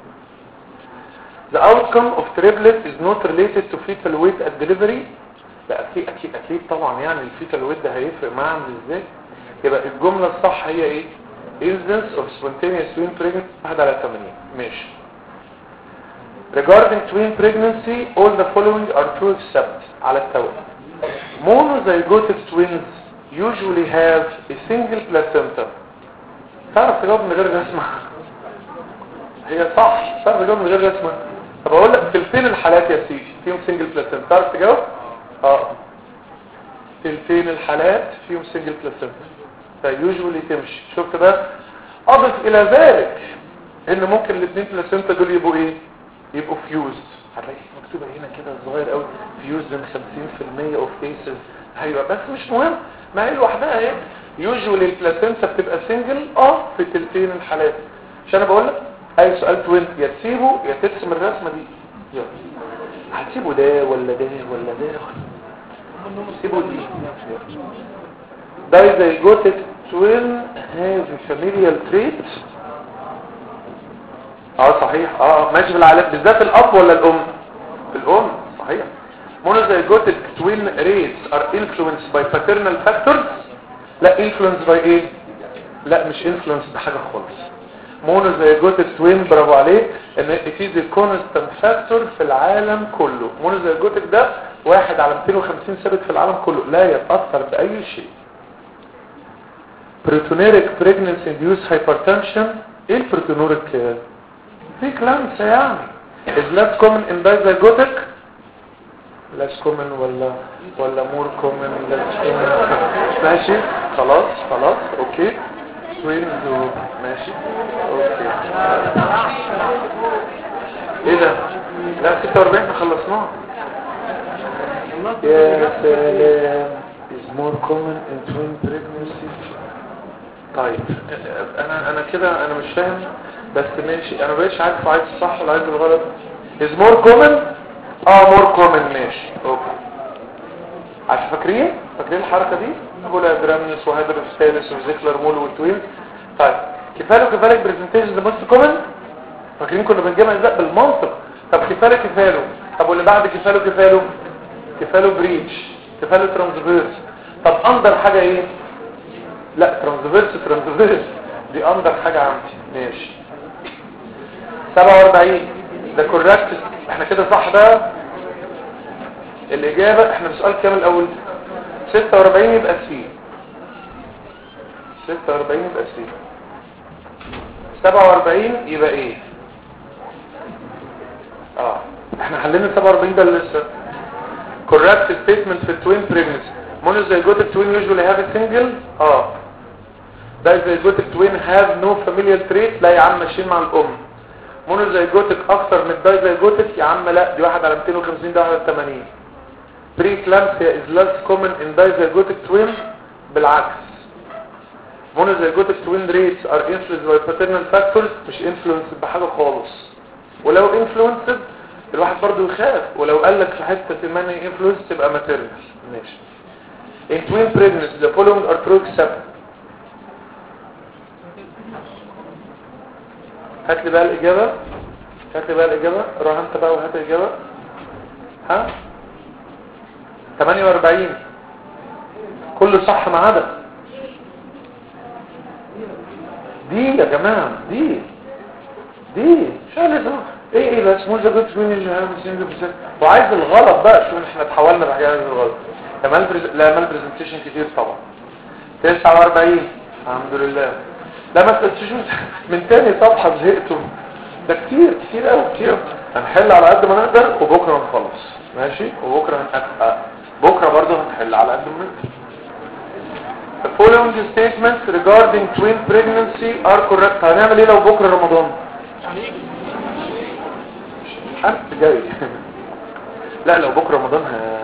The outcome of triplet is not related to fetal weight at delivery. لا اكيد اكيد اكيد طبعا يعني الفيتال ويت ده هيفرق معاه عامل ازاي. يبقى الجمله الصح هي ايه؟ incidence of spontaneous twin pregnancy واحد على ثمانين. ماشي. regarding twin pregnancy all the following are true except على التوالي. monozygotic twins usually have a single placenta. تعرف تجاوب من غير رسمة؟ هي صح. تعرف تجاوب من غير رسمة؟ طب اقول لك تلتين الحالات يا سيدي فيهم سنجل بلاسنتا. تعرف تجاوب؟ اه تلتين الحالات فيهم سنجل بلاسنتا فيوجوالي تمشي. شفت بقى؟ اضف الى ذلك ان ممكن الاثنين بلاسنتا دول يبقوا ايه؟ يبقوا فيوزد. هتلاقي مكتوبه هنا كده صغير قوي فيوزد من خمسين في المية اوف كيسز. ايوه بس مش مهم، ما هي لوحدها اهي. يوجوالي البلاسنتا بتبقى سنجل اه في تلتين الحالات. مش انا بقول لك اي سؤال توين يا تسيبه يا ترسم الرسمه دي. يلا هتسيبه ده ولا ده ولا ده؟ سيبه دي. dizygotic twin have familial trait. اه صحيح. اه ماشي بالعلاقه بالذات الاب ولا الام؟ الام صحيح. monozygotic twin rates are influenced by paternal factors. لا influenced by ايه؟ لا مش influenced بحاجه خالص. monozygotic twin برافو عليك ان it is a constant factor في العالم كله. monozygotic ده واحد على مئتين وخمسين ثابت في العالم كله لا يتأثر بأي شيء. proteinuric pregnancy induced hypertension. ايه البروتينوريك؟ preeclampsia يعني is less common in dizygotic. less common ولا ولا more common less common. ماشي خلاص خلاص اوكي. twins ماشي اوكي. ايه ده؟ لا ستة وأربعين احنا خلصناه. يا سلام is more common in twin pregnancy. طيب انا انا كده انا مش فاهم بس ماشي. انا مبقتش عارف عايز الصح ولا عايز الغلط. is more common اه more common ماشي اوكي. عشان فاكرين فاكرين الحركه دي ابو الادرامنس وهيدروس ثالث وزيكلر مول والتوين. طيب كفاله كفالك برزنتيشن ذا موست كومن. فاكرين كنا بنجمع ازاي بالمنطق. طب كفاله كفاله. طب واللي بعد كفاله كفاله كفاله بريتش كفاله ترانسفيرس. طب اندر حاجه ايه؟ لا ترانسفيرس ترانسفيرس دي اندر حاجه عندي. ماشي سبعة وأربعين ده كوركت. احنا كده صح بقى الاجابه. احنا السؤال كام الاول؟ ستة وأربعين يبقى سي. ستة وأربعين يبقى سي. سبعة وأربعين يبقى ايه؟ اه احنا حلينا سبعة وأربعين ده لسه. correct statement في twin pregnancy. monozygotic twin usually have a single اه dizygotic twin have no familial trait. لا يا عم ماشيين مع الام. monozygotic اكتر من dizygotic يا عم لا دي واحد على مئتين وخمسين ده واحد على ثمانين. preeclampsia is less common in dizygotic twin. بالعكس monozygotic twin rates are influenced by paternal factors مش influenced بحاجة خالص. ولو influenced الواحد برضو يخاف ولو قال لك في حتة ماني influenced تبقى maternal. ماشي. in twin pregnancy the following are true except. هات لي بقى الإجابة. هات لي بقى الإجابة. روح انت بقى وهات الإجابة. ها ثمانية وأربعين كله صح ما عدا دي يا جماعة. دي دي شغلة ايه ايه بس موزة قلت مين اللي هعمل بسنة وعايز الغلط بقى. شو احنا اتحولنا بحاجة عايز الغلط. لا مال برزنتيشن كتير طبعا. تسعة وأربعين الحمد لله. لا ما تقلتش من تاني صفحة زهقتم. ده كتير كتير قوي كتير. هنحل على قد ما نقدر وبكرة هنخلص ماشي. وبكرة هنقفق بكرة برضه هنحل على قد ما نقدر. The following statements regarding twin pregnancy are correct. هنعمل ايه لو بكرة رمضان؟ انت جاي. لا لو بكرة رمضان ه...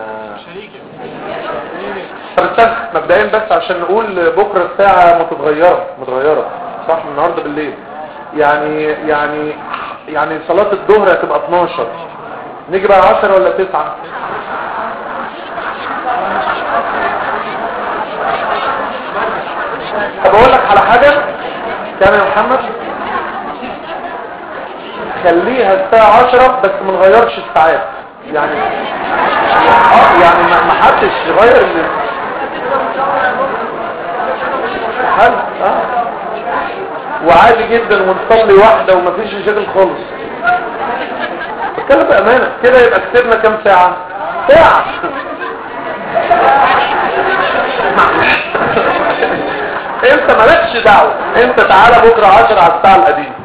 طب استنى مبدئيا بس عشان نقول بكرة الساعة متغيرة متغيرة صح من النهاردة بالليل. يعني يعني يعني صلاة الظهر هتبقى اتناشر. نيجي بقى عشرة ولا تسعة؟ طب اقول لك على حاجة كان يا محمد خليها الساعة عشرة بس ما نغيرش الساعات. يعني اه يعني ما حدش يغير ال... حل اه وعادي جدا ونصلي واحدة ومفيش مشاكل خالص. اتكلم بأمانة كده يبقى كسبنا كام ساعة؟ ساعة. انت مالكش دعوة، انت تعالى بكرة عشرة على الساعة القديمة.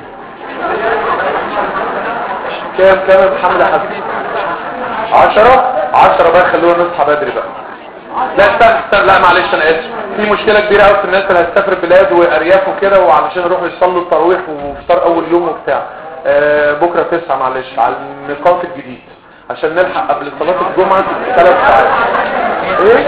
كام كام يا محمد حسين؟ عشرة عشرة بقى، خلونا نصحى بدري بقى. لا استنى استنى لا معلش انا اسف، في مشكلة كبيرة قوي في الناس اللي هتسافر بلاد وارياف وكده وعلشان يروحوا يصلوا التراويح وفطار اول يوم وبتاع. آه بكرة تسعة معلش على النقاط الجديد عشان نلحق قبل صلاة الجمعة ثلاث ساعات. ايه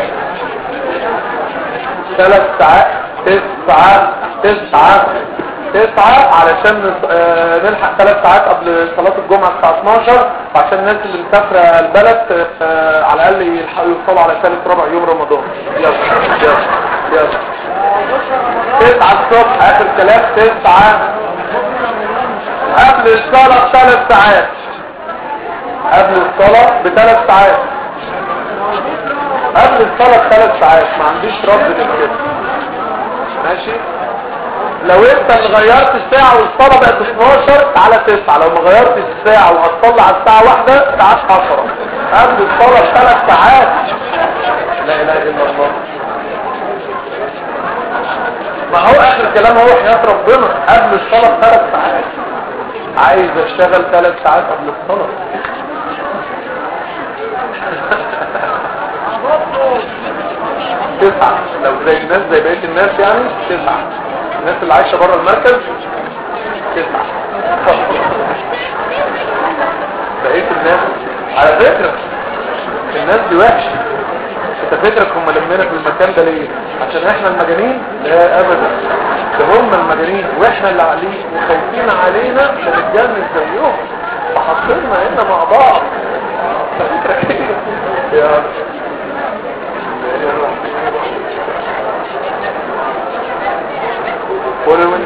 ثلاث ساعات تسعة تسعة تسعة علشان آه نلحق ثلاث ساعات قبل صلاة الجمعة الساعة اتناشر عشان الناس اللي مسافرة البلد آه على الاقل يلحقوا يوصلوا على ثالث ربع يوم رمضان. يلا يلا يلا تسعة الصبح اخر كلام. تسعة قبل الصلاة بثلاث ساعات، قبل الصلاة بثلاث ساعات، قبل الصلاة بثلاث ساعات، ما عنديش رد كده ماشي. لو انت اللي غيرت الساعة والصلاة بقت اتناشر تعالى تسعة، لو ما غيرتش الساعة وهتصلي على الساعة واحدة تعالى عشرة، قبل الصلاة بثلاث ساعات. لا اله الا الله. ما هو اخر كلام هو حياة ربنا قبل الصلاة بثلاث ساعات. عايز اشتغل ثلاث ساعات قبل الصلاة. تسعة لو زي الناس زي بقية الناس يعني تسعة. الناس اللي عايشة بره المركز تسعة. بقية الناس على فكرة الناس دي وحشة. انت فكرك هم لمنا في المكان ده ليه؟ عشان احنا المجانين؟ لا ابدا، ده هم المجانين واحنا اللي عليه وخايفين علينا فنتجنن زيهم فحطينا هنا مع بعض. فكرة كده يا following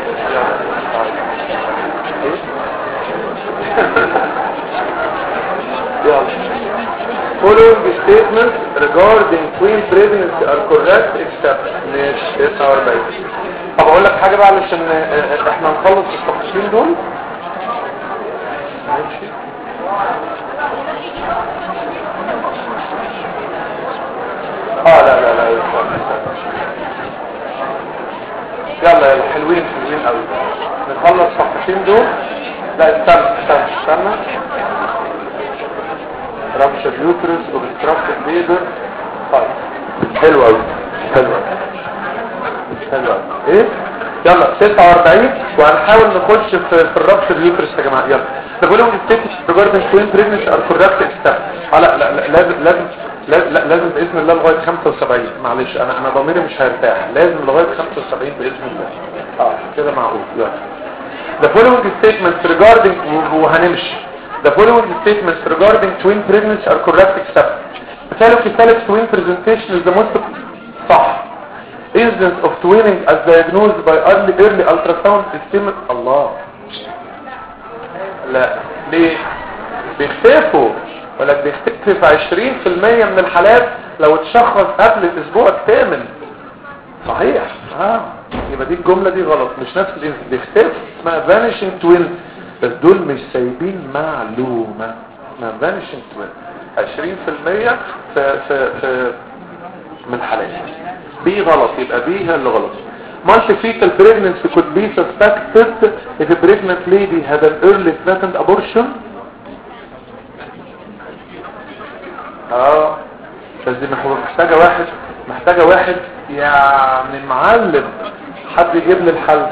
following statements regarding twin pregnancy are correct except ماشي تسعة واربعين. طب اقول لك حاجة بقى علشان احنا نخلص التفاصيل دول. ماشي اه لا لا لا يلا يلا حلوين حلوين قوي. نخلص الصفحتين دول. لا استنى استنى استنى رابشر يوترس وبستراكتد ليبر. طيب حلو قوي حلو قوي حلو قوي. ايه يلا تسعة واربعين وهنحاول نخش في في الرابشر يوترس يا جماعه. يلا نقول لهم الستيتس ريجاردنج توين بريجنسي ار كوركت اكسبت. اه لا لا لازم لازم لازم لازم باذن الله لغايه خمسة وسبعين. معلش انا انا ضميري مش هيرتاح، لازم لغايه خمسة وسبعين باذن الله. اه كده معقول. يلا the following statements regarding وهنمشي. the following statements regarding twin pregnancy are correct except مثال كتالك twin presentation is the most صح. incidence of twinning as diagnosed by early early ultrasound estimate. الله لا ليه بيختفوا ولا بيختفي في عشرين في المية من الحالات لو اتشخص قبل الاسبوع الثامن. صحيح اه يبقى دي الجملة دي غلط. مش نفس الانسان بيختفي اسمها vanishing twin بس دول مش سايبين معلومة اسمها vanishing twin. عشرين في المية في في في من الحالات بي غلط. يبقى بي هي اللي غلط. multi-fetal pregnancy could be suspected if a pregnant lady had an early threatened abortion. اه بس دي محتاجة واحد محتاجة واحد يعني معلم حد يجيب لي الحل.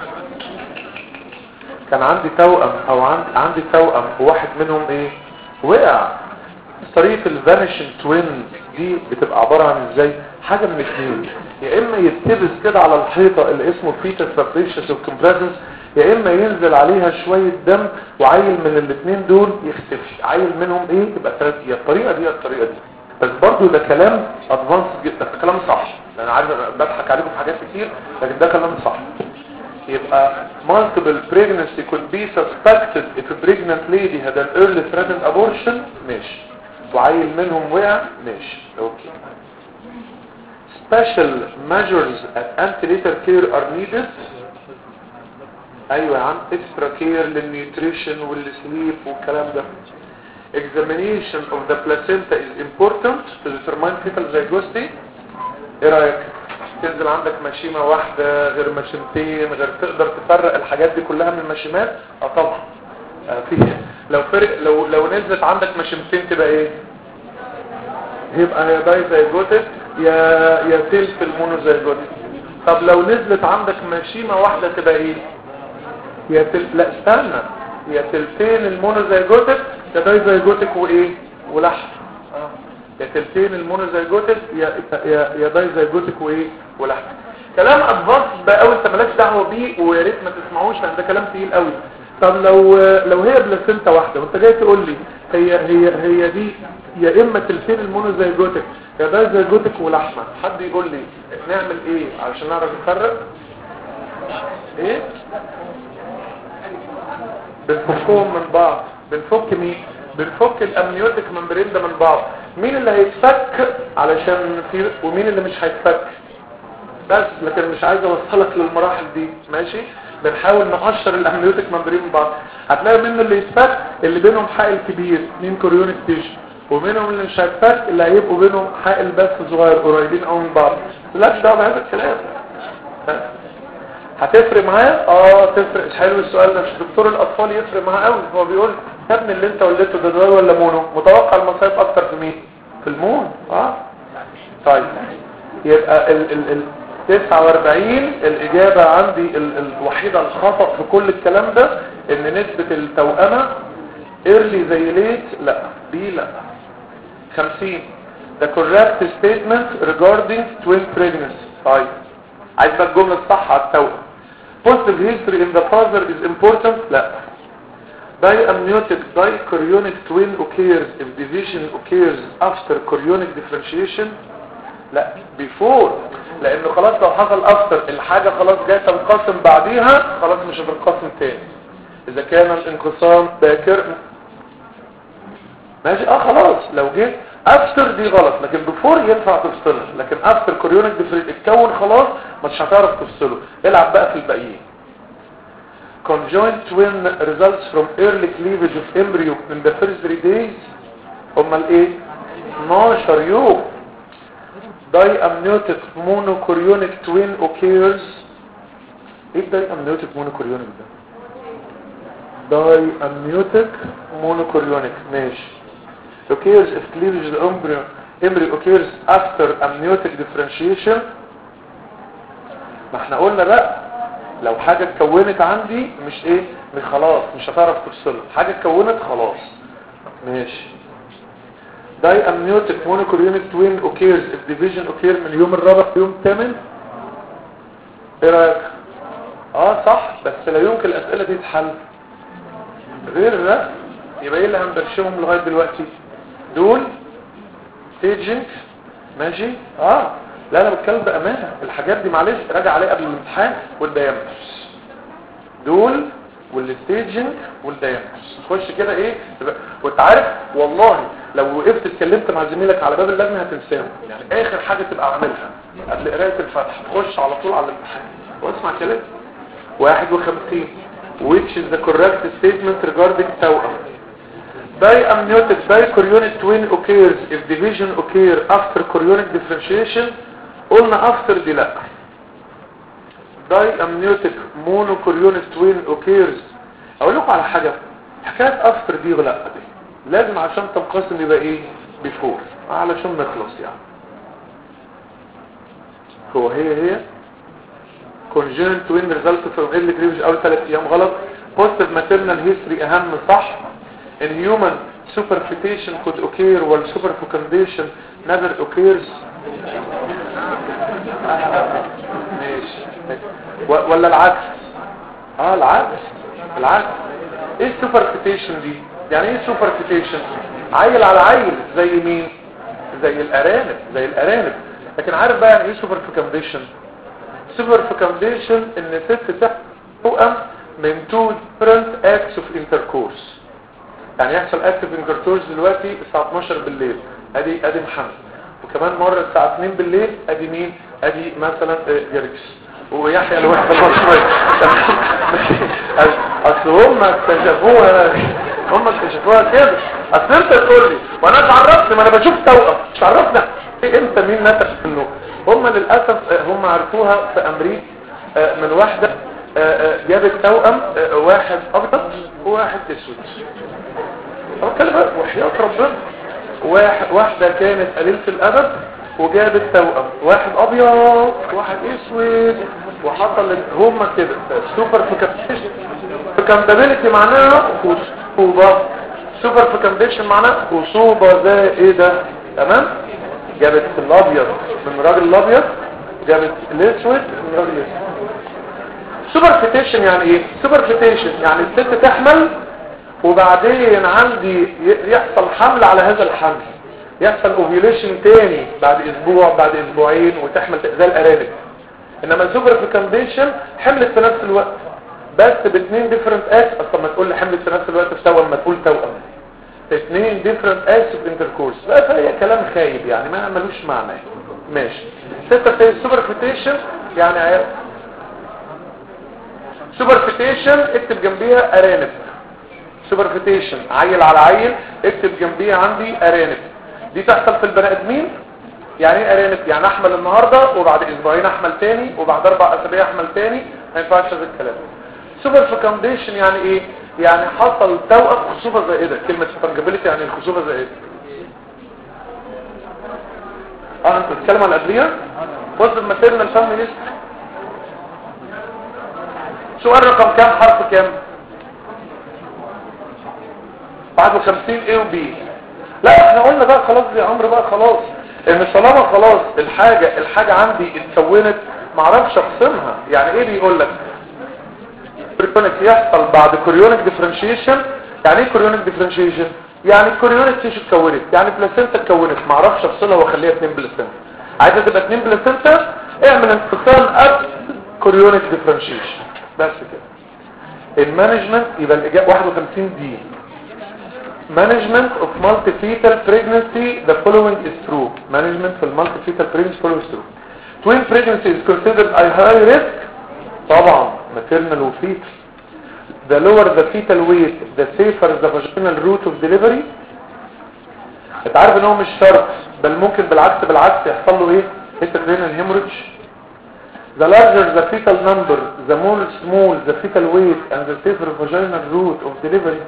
كان عندي توأم او عندي عندي توأم وواحد منهم ايه وقع. طريقة الفانيشن توين دي بتبقى عبارة عن ازاي؟ حاجة من اثنين، يا اما يتبس كده على الحيطة اللي اسمه فيتس فابريشس وكمبريسنس، يا اما ينزل عليها شوية دم وعيل من الاثنين دول يختفي. عيل منهم ايه تبقى ثلاث. هي الطريقة دي الطريقة دي بس برضو ده كلام ادفانس جدا. ده كلام صح. انا عارف بضحك عليكم في حاجات كتير لكن ده كلام صح. يبقى multiple pregnancy could be suspected if a pregnant lady had an early threatened abortion. ماشي. وعيل منهم وقع. ماشي اوكي. special measures at antenatal care are needed. ايوه يا عم اكسترا كير للنيوتريشن والسليب والكلام ده. examination of the placenta is important to determine fetal zygosity. ايه رايك؟ تنزل عندك مشيمه واحده غير مشيمتين غير، تقدر تفرق الحاجات دي كلها من المشيمات؟ اه طبعا. آه في لو فرق لو لو نزلت عندك مشيمتين تبقى ايه؟ يبقى يا داي زيجوتك يا يا تلف المونوزيجوتك. طب لو نزلت عندك مشيمه واحده تبقى ايه؟ يا تل... لا استنى، يا تلتين المونوزيجوتك يا داي زيجوتك وايه؟ ولحم. اه يا تلتين المونوزيجوتك يا يا يا داي زيجوتك وايه؟ ولحم. كلام ادفانس بقى قوي، انت مالكش دعوه بيه ويا ريت ما تسمعوش لان ده كلام تقيل قوي. طب لو لو هي بلاسنتا واحده وانت جاي تقول لي هي هي هي دي يا اما تلتين المونوزيجوتك يا داي زيجوتك ولحمه، حد يقول لي نعمل ايه علشان نعرف نفرق؟ ايه؟ بنفكهم من بعض. بنفك مين؟ بنفك الامنيوتيك ممبرين ده من بعض. مين اللي هيتفك علشان في ومين اللي مش هيتفك؟ بس لكن مش عايز اوصلك للمراحل دي، ماشي؟ بنحاول نقشر الامنيوتيك ممبرين من بعض. هتلاقي منه اللي يتفك اللي بينهم حائل كبير اثنين كوريونيك تيشو، ومنهم اللي مش هيتفك اللي هيبقوا بينهم حائل بس صغير قريبين قوي من بعض. مالكش دعوه بهذا الكلام. هتفرق معاه؟ اه تفرق. حلو السؤال ده. مش دكتور الاطفال يفرق معاه قوي؟ هو بيقول يا ابني اللي انت ولدته ده دواي ولا مونو؟ متوقع المصايب اكتر في مين؟ في المون. اه طيب يبقى ال ال ال تسعة واربعين الاجابه عندي ال الوحيده الخطا في كل الكلام ده ان نسبه التوأمه ايرلي زي ليت لا دي لا. خمسين the correct statement regarding twin pregnancy. طيب عايز بقى الجمله الصح على التوأم. positive history in the father is important لا. Diamniotic dichorionic twin occurs if division occurs after chorionic differentiation لا before، لانه خلاص لو حصل after الحاجة خلاص جاية تنقسم بعديها خلاص مش هتنقسم تاني. اذا كان الانقسام باكر ماشي اه خلاص. لو جيت after دي غلط، لكن before ينفع تفصلها، لكن after chorionic differentiation اتكون خلاص مش هتعرف تفصله. العب بقى في الباقيين. conjoined twin results from early cleavage of embryo in the first three days. امال ايه؟ اتناشر يوم. diamniotic monochorionic twin occurs. ايه diamniotic monochorionic ده؟ diamniotic monochorionic ماشي. occurs if cleavage of the embryo embryo occurs after amniotic differentiation. ما احنا قلنا بقى لو حاجة اتكونت عندي مش ايه مش خلاص مش هتعرف تفصلها، حاجة اتكونت خلاص ماشي. diamniotic monochorionic twin occurs if division occur من اليوم الرابع يوم الثامن. ايه رايك؟ اه صح، بس لا يمكن الاسئلة دي تتحل غير ده. يبقى ايه اللي هنبرشمهم لغاية دلوقتي؟ دول staging ماشي. اه لا انا بتكلم بامانه، الحاجات دي معلش راجع عليها قبل الامتحان. والديامترز دول والستيجنج والديامترز خش كده ايه. وانت عارف والله لو وقفت اتكلمت مع زميلك على باب اللجنه هتنساهم، يعني اخر حاجه تبقى عاملها قبل قرايه الفتح تخش على طول على الامتحان واسمع كلام. واحد وخمسين which is the correct statement regarding توأم. Diamniotic dichorionic twin occurs if division occur after chorionic differentiation. قلنا after دي لا. Diamniotic monochorionic twin occurs. اقول لكم على حاجة، حكاية after دي لا دي لازم عشان تنقسم يبقى ايه before علشان نخلص يعني. هو هي هي congenital twin result from early cleavage اول ثلاث ايام غلط. positive maternal history اهم صح. in human superfetation could occur while superfecundation never occurs. ماشي ولا العكس؟ اه العكس العكس. ايه السوبرفيتيشن دي؟ يعني ايه سوبرفيتيشن؟ عيل على عيل زي مين؟ زي الارانب زي الارانب. لكن عارف بقى يعني ايه سوبرفيكنديشن؟ سوبرفيكنديشن ان ست توأم من two different acts of intercourse. يعني يحصل اكتف انكرتورز دلوقتي الساعه اتناشر بالليل ادي ادي محمد، وكمان مره الساعه اتنين بالليل ادي مين؟ ادي مثلا جريكس، ويحيى الوحده المصريه. اصل هم اكتشفوها هم اكتشفوها كده. اصل انت تقول لي وانا اتعرفت، ما انا بشوف توأم مش عرفنا انت مين نتج منه. هم للاسف هم عرفوها في امريكا من واحده جابت توأم، واحد ابيض وواحد اسود. اتكلم وحياة ربنا. واحد واحده كانت قليله الادب وجابت توأم، واحد ابيض واحد اسود، وحصل هم كده سوبر فيكابيشن. فيكابيلتي معناها خصوبه، سوبر فيكابيشن معناها خصوبه زي ايه ده. تمام. جابت الابيض من راجل الابيض، جابت الاسود من راجل الاسود. سوبر فيتيشن يعني ايه؟ سوبر فيتيشن يعني الست تحمل وبعدين عندي يحصل حمل على هذا الحمل، يحصل اوفيوليشن تاني بعد اسبوع بعد اسبوعين وتحمل زي الارانب. انما السوبر فيكابيشن حملت في نفس الوقت بس باثنين ديفرنت اكس. اصلا ما تقول لي حملت في نفس الوقت في توأم، ما تقول توأم. اثنين ديفرنت اكس في انتركورس. لا فهي كلام خايب يعني ما ملوش معنى. ماشي. ستة في السوبر فيتيشن يعني عيال. سوبر فيتيشن اكتب جنبيها ارانب. سوبر فيتيشن عيل على عيل، اكتب جنبيها عندي ارانب. دي تحصل في البني ادمين. يعني ايه ارانب؟ يعني احمل النهارده وبعد اسبوعين احمل تاني وبعد اربع اسابيع احمل تاني. ما ينفعش هذا الكلام. سوبر فيكابيشن يعني ايه؟ يعني حصل توأم خصوبه زائده. كلمه فانجابيلتي يعني الخصوبه زائده. اه انت بتتكلم عن قبليها وصل الماتيرنال فاميلي ليست. سؤال رقم كام؟ حرف كام؟ بعد خمسين ايه وبي. لا احنا قلنا بقى خلاص يا عمرو بقى خلاص ان طالما خلاص الحاجه الحاجه عندي اتكونت ما اعرفش اقسمها. يعني ايه بيقول لك بريكونيك يحصل بعد كوريونيك ديفرنشيشن. يعني ايه كوريونيك ديفرنشيشن؟ يعني كوريونيك تيشو اتكونت، يعني بلاسنتا اتكونت ما اعرفش افصلها واخليها اتنين بلاسنتا. عايزه تبقى اتنين بلاسنتا اعمل انفصال قبل كوريونيك ديفرنشيشن بس كده. المانجمنت يبقى الاجابه واحد وخمسين دي. Management of multi-fetal pregnancy, the following is true. Management for multi-fetal pregnancy, following is true. Twin pregnancy is considered a high risk. طبعا maternal و fetal. The lower the fetal weight, the safer the vaginal route of delivery. انت عارف ان هو مش شرط بل ممكن بالعكس بالعكس يحصل له ايه؟ intracranial hemorrhage. The larger the fetal number, the more small the fetal weight and the safer vaginal route of delivery.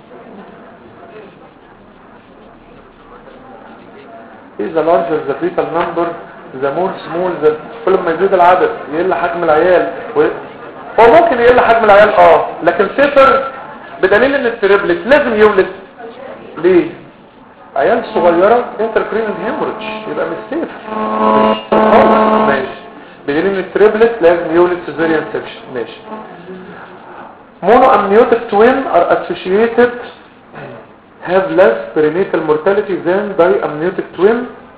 the larger the fetal number the more small the كل ما يزيد العدد يقل حجم العيال و... هو ممكن يقل حجم العيال اه لكن صفر بدليل ان التريبلت لازم يولد. ليه؟ عيال صغيره انتركرينال هيموريدج يبقى مش سيف ماشي. بدليل ان التريبلت لازم يولد سيزاريان سكشن ماشي. mono amniotic twin are associated have less perinatal mortality than diamniotic twin.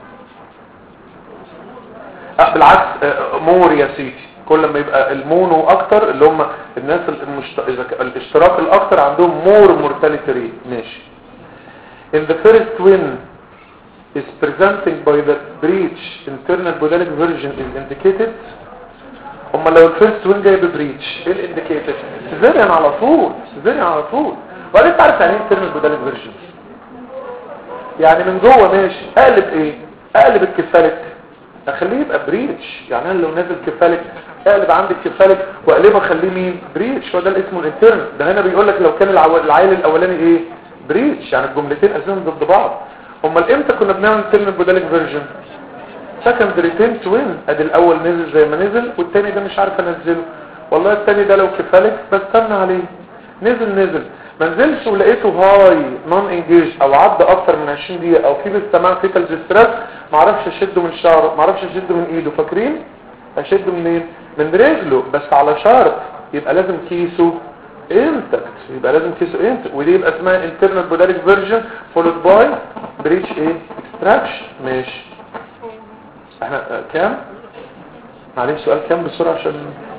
أه بالعكس مور يا سيدي. كل ما يبقى المونو اكتر اللي هم الناس المشت... الاشتراك الاكتر عندهم مور mortality rate ماشي. in the first twin is presenting by the breech internal bodalic version is indicated. هم لو الفيرست توين جاي ببريتش ايه الانديكيتور؟ سيزاريان على طول سيزاريان على طول. وبعدين انت عارف يعني ايه انترنال بوداليك فيرجن؟ يعني من جوه ماشي اقلب ايه؟ اقلب الكفالك اخليه يبقى بريتش. يعني انا لو نازل كفالك اقلب عندي الكفالك واقلبه اخليه مين؟ بريتش. هو ده اللي اسمه الانترنال. ده هنا بيقول لك لو كان العو... العيل الاولاني ايه؟ بريتش. يعني الجملتين اساسا ضد بعض. امال امتى كنا بنعمل انترنال بوداليك فيرجن؟ سكندري تين توين. ادي الاول نزل زي ما نزل والتاني ده مش عارف انزله. والله التاني ده لو كفالك بستنى عليه. نزل نزل ما نزلش ولقيته هاي نون انجيج او عدى اكتر من عشرين دقيقه او في بالسماع فيتال ديستريس ما اعرفش اشده من شعره ما اعرفش اشده من ايده. فاكرين اشده منين؟ من رجله بس على شرط يبقى لازم كيسه انتكت. يبقى لازم كيسه انتكت ودي يبقى اسمها انترنال بوداليك فيرجن فولود باي بريتش ايه اكستراكشن ماشي. احنا كام؟ معلش سؤال كام بسرعه عشان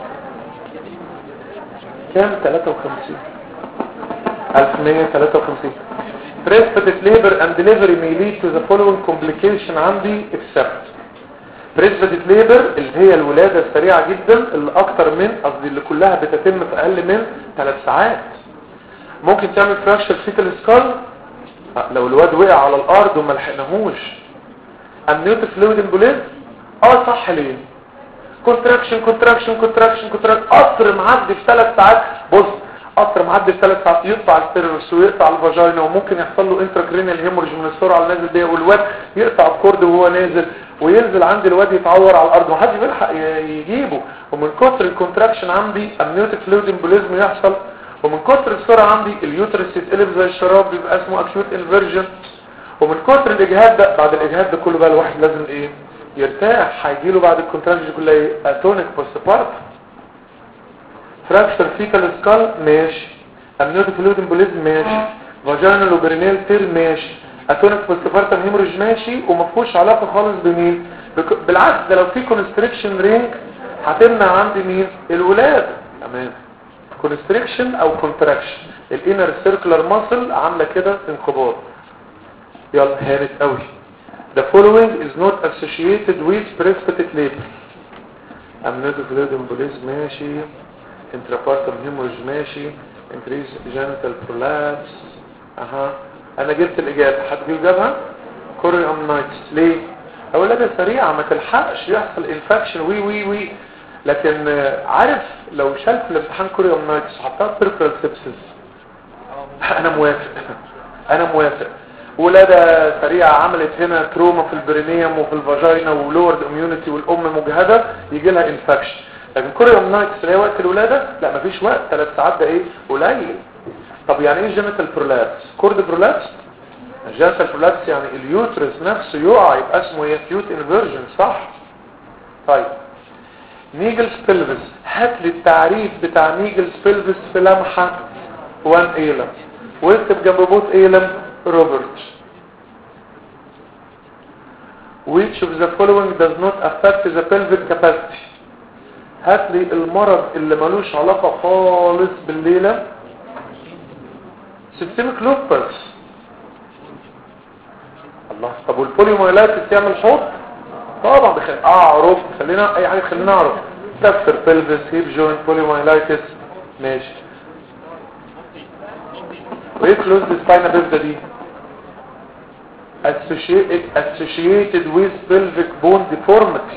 كام؟ ثلاثة وخمسين ألف ومية وثلاثة وخمسين. Breastfed labor and delivery may lead to the following complication عندي except بريسبتيف ليبر اللي هي الولادة السريعة جدا اللي اكتر من قصدي اللي كلها بتتم في اقل من ثلاث ساعات. ممكن تعمل فراكشر فيتال سكال لو الواد وقع على الارض وما لحقناهوش. امنيوتيك فلويد امبوليزم اه صح ليه؟ كونتراكشن كونتراكشن كونتراكشن كونتراكشن قطر معدي في ثلاث ساعات. بص قطر معدي في ثلاث ساعات يقطع السيرفس ويقطع الفاجينا وممكن يحصل له انتراكرينيال هيموريج من السرعه اللي نازل بيها والواد يقطع الكورد وهو نازل وينزل عندي الواد يتعور على الارض ومحدش بيلحق يجيبه. ومن كتر الكونتراكشن عندي امنيوتيك فلويد امبوليزم يحصل. ومن كتر السرعه عندي اليوترس يتقلب زي الشراب بيبقى اسمه اكيوت انفيرجن. ومن كتر الاجهاد ده بعد الاجهاد ده كله بقى الواحد لازم ايه يرتاح. هيجيله بعد الكونتراكشن كلها ايه اتونيك بوستبارت فراكشر فيتال سكال ماشي. امنيوتيك فلويد امبوليزم ماشي. فاجينال وبرينيال تير ماشي. اتونيك بوستبارتم هيموريج ماشي وما فيهوش علاقه خالص بمين بك... بالعكس ده لو في كونستريكشن رينج هتمنع عندي مين الولاده. تمام كونستريكشن او كونتراكشن الانر سيركولار ماسل عامله كده انقباض. يلا هانت قوي. The following is not associated with precipitate labor. amniotic fluid embolism ماشي. intrapartum hemorrhage ماشي. increase genital prolapse. اها انا جبت الاجابه. حد جابها؟ كوري امنايتس. ليه؟ اولادها سريعه ما تلحقش يحصل انفكشن وي وي وي. لكن عارف لو شلت الامتحان كوري امنايتس حطها بيرفرال سيبسس انا موافق انا موافق. ولادة سريعة عملت هنا تروما في البرينيوم وفي الفاجينا ولورد اميونيتي والام مجهدة يجي لها انفكشن. لكن كوري امنايتس اللي هي وقت الولادة لا مفيش وقت ثلاث ساعات ده ايه قليل. طب يعني ايه جينيتال برولابس؟ كورد برولابس؟ جينيتال برولابس يعني اليوترس نفسه يقع يبقى اسمه ايه اكيوت انفيرجن صح. طيب نيجلز بيلفس هات لي التعريف بتاع نيجلز بيلفس في لمحة وان ايلم واكتب جنب بوت ايلم روبرت. which of the following does not affect the pelvic capacity. هات لي المرض اللي ملوش علاقة خالص بالليلة. systemic lupus. الله طب والبوليوميلايتس يعمل حوض؟ طبعا بخير اعرف خلينا اي حاجة خلينا نعرف تكسر pelvis hip joint polymyelitis ماشي. وايه closed spina bifida دي؟ associated associated with pelvic bone deformity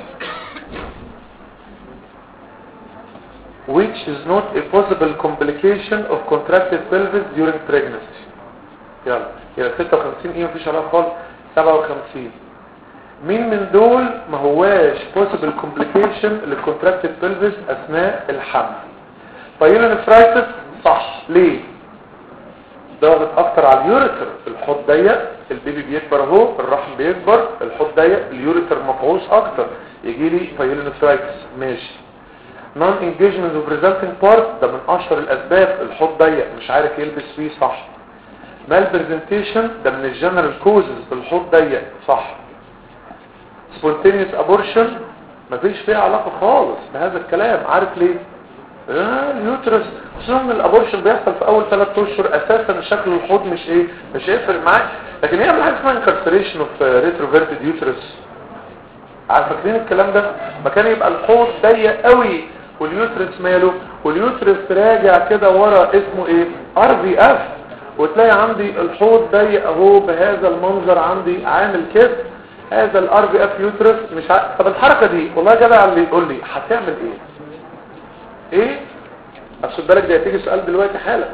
which is not a possible complication of contracted pelvis during pregnancy. يلا يلا ستة وخمسين ايه مفيش علاقة خالص. سبعة وخمسين مين من دول ما هواش possible complication للcontracted pelvis اثناء الحمل؟ بايلونيفرايتس صح. ليه؟ ضغط اكتر على اليوريتر. الحوض ضيق البيبي بيكبر اهو الرحم بيكبر الحوض ضيق اليوريتر مفعوص اكتر يجي لي بايلونيفرايتس ماشي. نون انجيجمنت اوف ريزلتنج بارت ده من اشهر الاسباب. الحوض ضيق مش عارف يلبس فيه صح. مال برزنتيشن ده من الجنرال كوزز. الحوض ضيق صح. سبونتينيوس ابورشن مفيش فيه علاقه خالص بهذا الكلام. عارف ليه؟ آه اليوترس خصوصا ان الابورشن بيحصل في اول ثلاث اشهر اساسا شكل الحوض مش ايه مش هيفرق معاك. لكن هي حاجه اسمها انكارسريشن اوف ريتروفيرتد يوترس. عارف فاكرين الكلام ده؟ ما كان يبقى الحوض ضيق قوي واليوترس ماله واليوترس راجع كده ورا اسمه ايه ار في اف وتلاقي عندي الحوض ضيق اهو بهذا المنظر عندي عامل كده. هذا الار في اف يوترس مش ع... طب الحركه دي والله جدع اللي يقول لي هتعمل ايه ايه اخد بالك ده هتيجي سؤال دلوقتي حالا.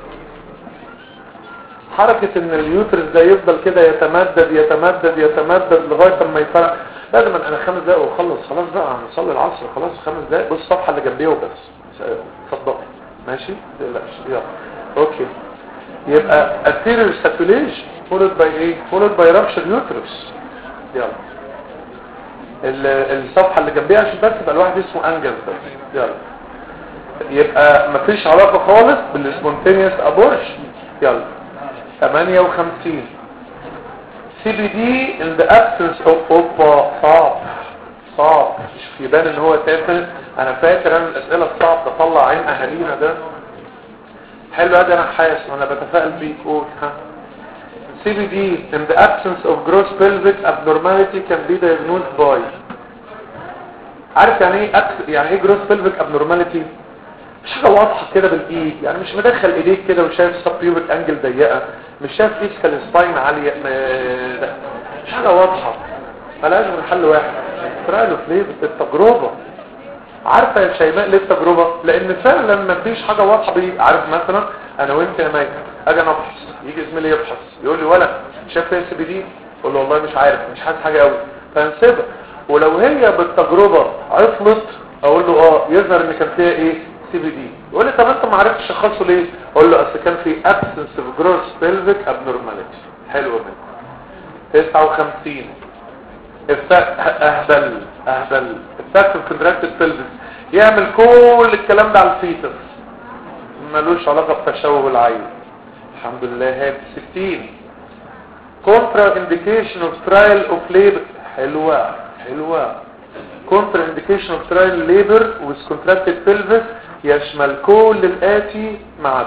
حركة ان اليوترس ده يفضل كده يتمدد يتمدد يتمدد لغاية ما يفرق. لازم انا خمس دقايق واخلص خلاص بقى هنصلي العصر خلاص خمس دقايق. بص الصفحة اللي جنبيه وبس صدق ماشي لا يلا اوكي. يبقى anterior circulation followed by ايه followed by rupture uterus. يلا الصفحة اللي جنبيها عشان بس يبقى الواحد اسمه انجز بس. يلا يبقى مفيش علاقة خالص بالسبونتينيوس ابورشن. يلا ثمانية وخمسين سي بي دي in the absence of اوبا صعب صعب مش يبان ان هو تافه. انا فاكر انا الاسئلة الصعب تطلع عين اهالينا ده حلو. ادي انا حاسس وانا بتفائل بيك. قول ها. سي بي دي in the absence of gross pelvic abnormality can be diagnosed by عارف يعني ايه أكس... يعني ايه جروس بلفيك ابنورماليتي؟ مش حاجه واضحه كده بالايد، يعني مش مدخل ايديك كده وشايف سب بيوبيك انجل ضيقه، مش شايف فيسكال سباين عاليه، م- ده. مش حاجه واضحه، ملهاش غير حل واحد، ترايل اوف ليه بالتجربه. عارفه يا شيماء ليه التجربه؟ لان فعلا ما فيش حاجه واضحه بيه. عارف مثلا انا وانت يا مايك اجي نبحث، يجي زميلي يبحث يقول لي ولا شايف ايه سي بي دي؟ اقول له والله مش عارف، مش حاسس حاجه قوي، فنسيبها. ولو هي بالتجربه عطلت اقول له اه يظهر ان كان فيها ايه سي بي دي. يقول لي طب انت ما عرفتش تشخصه ليه؟ اقول له اصل كان في absence of gross pelvic abnormality. حلو منه. تسعة وخمسين اهبل اهبل effect of contracted pelvis، يعمل كل الكلام ده على الفيتس، ملوش علاقه بتشوه العين. الحمد لله. هات ستين contra indication of trial of labor. حلوه حلوه. contra indication of trial labor with contracted pelvis يشمل كل الآتي معا.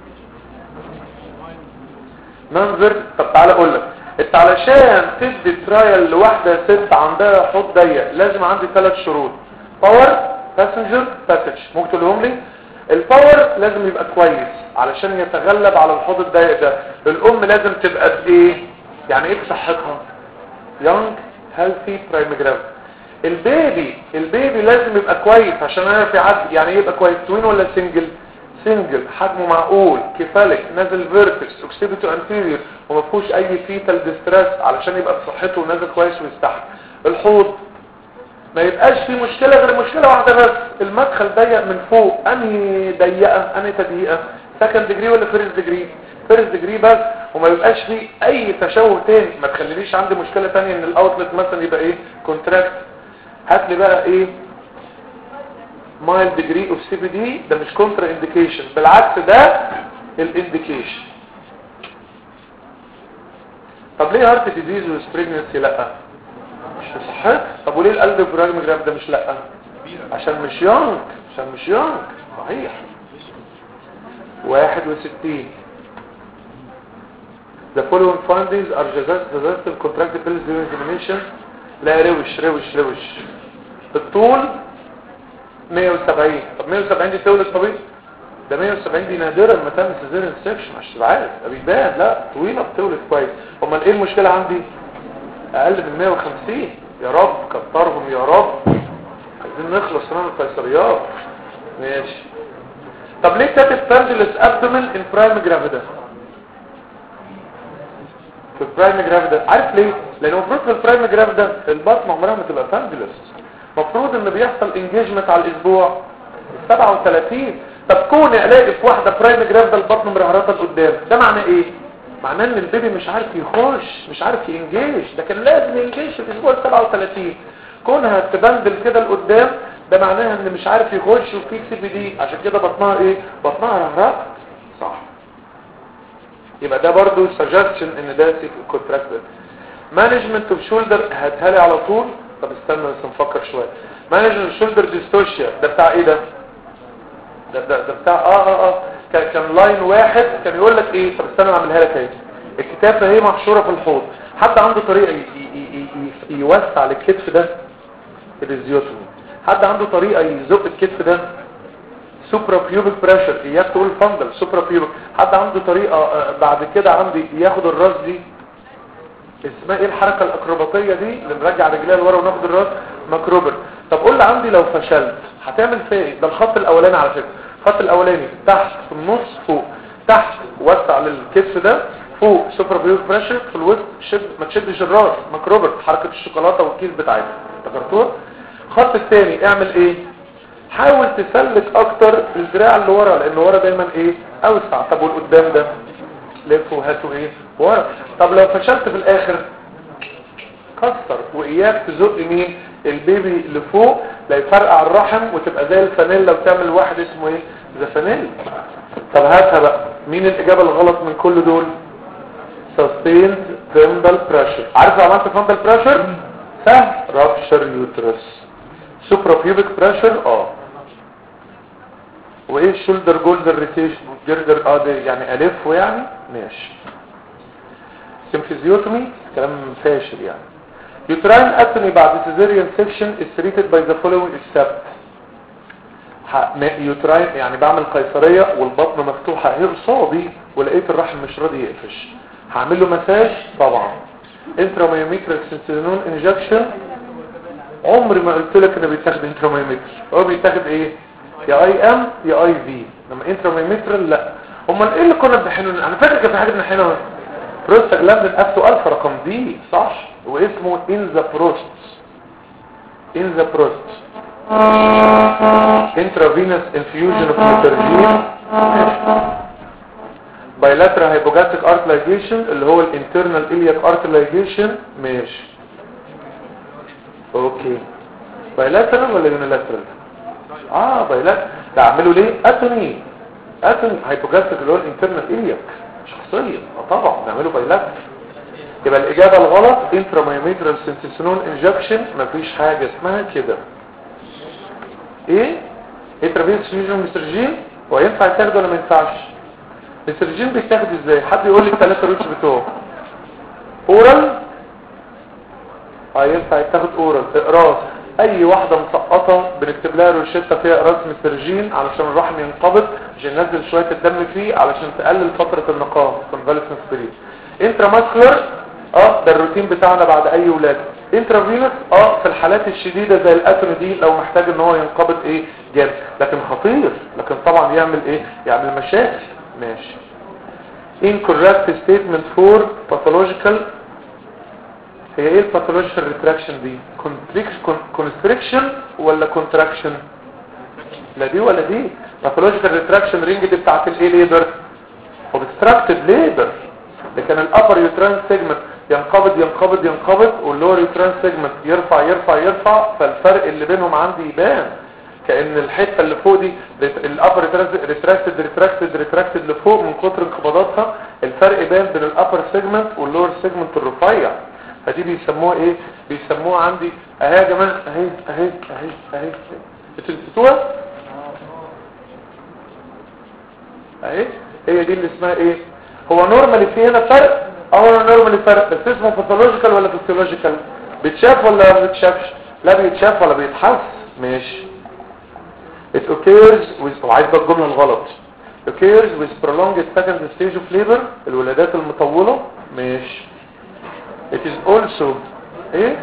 ننظر. طب تعالى اقول لك انت علشان تدي ترايل لواحده ست عندها حوض ضيق لازم عندي ثلاث شروط: باور، باسنجر، باسج. ممكن تقولهم لي؟ الباور لازم يبقى كويس علشان يتغلب على الحوض الضيق ده. الام لازم تبقى بايه؟ يعني ايه بصحتها؟ يونج هيلثي برايمجراف. البيبي البيبي لازم يبقى كويس عشان انا في عد. يعني ايه يبقى كويس؟ توين ولا سنجل؟ سنجل، حجمه معقول، كيفاليك، نازل فيرتكس، اوكسيبيتو انتيريور، وما فيهوش اي فيتال ديستريس علشان يبقى بصحته ونازل كويس ويستحمل. الحوض ما يبقاش فيه مشكله غير مشكله واحده بس، المدخل ضيق من فوق. انهي ضيقه؟ انهي تضييقه؟ سكند ديجري ولا فيرست ديجري؟ فيرست ديجري بس، وما يبقاش فيه اي تشوه تاني. ما تخليليش عندي مشكله ثانيه ان الاوتلت مثلا يبقى ايه كونتراكت. هات لي بقى ايه مايل ديجري اوف سي بي دي. ده مش كونترا انديكيشن، بالعكس ده الانديكيشن. طب ليه هارت ديزيز وسبريجنسي لا؟ مش في صحتك. طب وليه القلب براجمجراف ده مش لا؟ عشان مش يونج، عشان مش يونج. صحيح. واحد وستين The following findings are suggestive contracted pelvis during examination. لا روش روش روش. الطول مية وسبعين. طب مية وسبعين دي تولد طبيعي؟ ده مية وسبعين دي نادرا ما تعمل سيزيريان سكشن عشان تبقى عارف، ده بيبان. لا طويله بتولد كويس. امال ايه المشكله عندي؟ اقل من مية وخمسين. يا رب كترهم يا رب، عايزين نخلص من القيصريات. ماشي. طب ليه كاتب فاندلس ابدومين ان برايم جرافيدا؟ في البرايم جرافيدا عارف ليه؟ لان المفروض في البرايم جرافيدا البطن عمرها ما تبقى فاندلس، مفروض ان بيحصل انجيجمنت على الاسبوع سبعة وثلاثين. طب كوني الاقي في واحده برايم جرافيدا البطن مرهرطه لقدام، ده معناه ايه؟ معناه ان البيبي مش عارف يخش، مش عارف ينجيج. ده كان لازم ينجيج في الاسبوع سبعة وثلاثين. كونها تبندل كده لقدام ده معناها ان مش عارف يخش وفي سي بي دي، عشان كده بطنها ايه؟ بطنها رهرطه. صح. يبقى ده برضو سجستشن ان ده كونتراكتد. مانجمنت اوف شولدر هاتها لي على طول. طب استنى بس نفكر شويه. مانجمنت شولدر ديستوشيا ده بتاع ايه ده؟ ده ده, ده بتاع اه اه اه كان, كان لاين واحد كان يقول لك ايه. طب استنى اعملها لك اهي. الكتابه هي محشوره في الحوض. حد عنده طريقه ي ي ي يوسع الكتف ده؟ الريزيوتومي. حد عنده طريقه يزق الكتف ده؟ سوبرا بيوبيك بريشر. اياك تقول فندل سوبرا بيوبيك. حد عنده طريقه بعد كده عندي ياخد الراس دي اسمها ايه الحركه الاكروباتيه دي اللي نرجع رجليها لورا وناخد الراس؟ ماكروبر. طب قول لي عندي لو فشلت هتعمل فيها ايه؟ ده الخط الاولاني على فكره. الخط الاولاني تحت في النص فوق، تحت وسع للكتف ده، فوق سوبرا بيوبيك بريشر، في الوسط شد ما تشدش الراس ماكروبر، حركه الشوكولاته والكيس بتاعتها. افتكرتوها؟ الخط الثاني اعمل ايه؟ حاول تسلك اكتر الدراع اللي ورا لان ورا دايما ايه اوسع. طب والقدام ده لف وهاته ايه ورا. طب لو فشلت في الاخر كسر، واياك تزق مين؟ البيبي لفوق لا يفرقع الرحم وتبقى زي الفانيلا وتعمل واحد اسمه ايه زفانيل. طب هاتها بقى. مين الاجابه الغلط من كل دول؟ sustained femoral pressure. عارف لو عملت femoral pressure سهل rupture uterus. suprapubic pressure اه. وايه الشولدر جولدر ريتيشن جردر اه ده يعني الفه يعني ماشي. سيمفيزيوتومي كلام فاشل يعني. يوتراين اتوني بعد سيزيريان سيكشن is treated by the following except يوتراين يعني بعمل قيصرية والبطن مفتوحة اهي قصادي ولقيت الرحم مش راضي يقفش، هعمل له مساج طبعا. انتراميوميترال سنسينون انجكشن عمري ما قلت لك انه بيتاخد انتراميوميتر، هو بيتاخد ايه؟ يا اي ام يا اي في، لما انتراميوميترال لا. امال ايه اللي كنا بنحنه؟ انا فاكر كان في حاجه بنحنها بروستاجلاندين افتو الفا رقم دي صح، واسمه ان ذا بروست ان ذا بروست intravenous infusion of ميترجين bilateral hypogastric artery ligation اللي هو الانترنال iliac artery ligation ماشي اوكي. bilateral ولا unilateral؟ اه bilateral. تعملوا ليه؟ اتوني اتوني hypogastric اللي هو الانترنال iliac شخصيا اه طبعا نعمله bilateral. يبقى الاجابه الغلط intramyometral syncytinone injection مفيش حاجه اسمها كده. ايه انترافينوس فيوجن مسترجين هو ينفع يتاخد ولا ما ينفعش؟ مسترجين بيتاخد ازاي؟ حد يقول لي الثلاثه روتش بتوعه. اورال اه ينفع يتاخد اورال اقراص، اي واحده مسقطه بنكتب لها روشته فيها اقراص مسترجين علشان الرحم ينقبض عشان ننزل شويه الدم فيه علشان تقلل فتره النقاهه كونفالسنس بريد. انتراماسكولار اه ده الروتين بتاعنا بعد اي ولاده. انترافينوس اه في الحالات الشديده زي الاتون دي لو محتاج ان هو ينقبض ايه جامد، لكن خطير، لكن طبعا يعمل ايه؟ يعمل مشاكل. ماشي. incorrect statement for pathological هي ايه الباثولوجيكال ريتراكشن دي؟ كونستريكشن ولا كونتراكشن؟ لا دي ولا دي. باثولوجيكال ريتراكشن رينج دي بتاعت الايه ليبر اوبستراكتد ليبر، لكن الابر يوتران سيجمنت ينقبض ينقبض ينقبض واللور يوتران سيجمنت يرفع يرفع يرفع، فالفرق اللي بينهم عندي يبان كأن الحته اللي فوق دي الابر ريتراكتد ريتراكتد ريتراكتد لفوق من كتر انقباضاتها، الفرق بين بين الابر سيجمنت واللور سيجمنت الرفيع، فدي بيسموها ايه؟ بيسموها عندي اهي يا جماعه اهي اهي اهي اهي بتنسوها اهي، هي دي اللي اسمها ايه؟ هو نورمالي في هنا فرق او نورمالي فرق، بس اسمه باثولوجيكال ولا فيسيولوجيكال؟ بيتشاف ولا ما بيتشافش؟ لا بيتشاف ولا بيتحس. ماشي. it occurs with وعايز بقى الجمله الغلط occurs with prolonged second stage of labor الولادات المطوله. ماشي. it is also ايه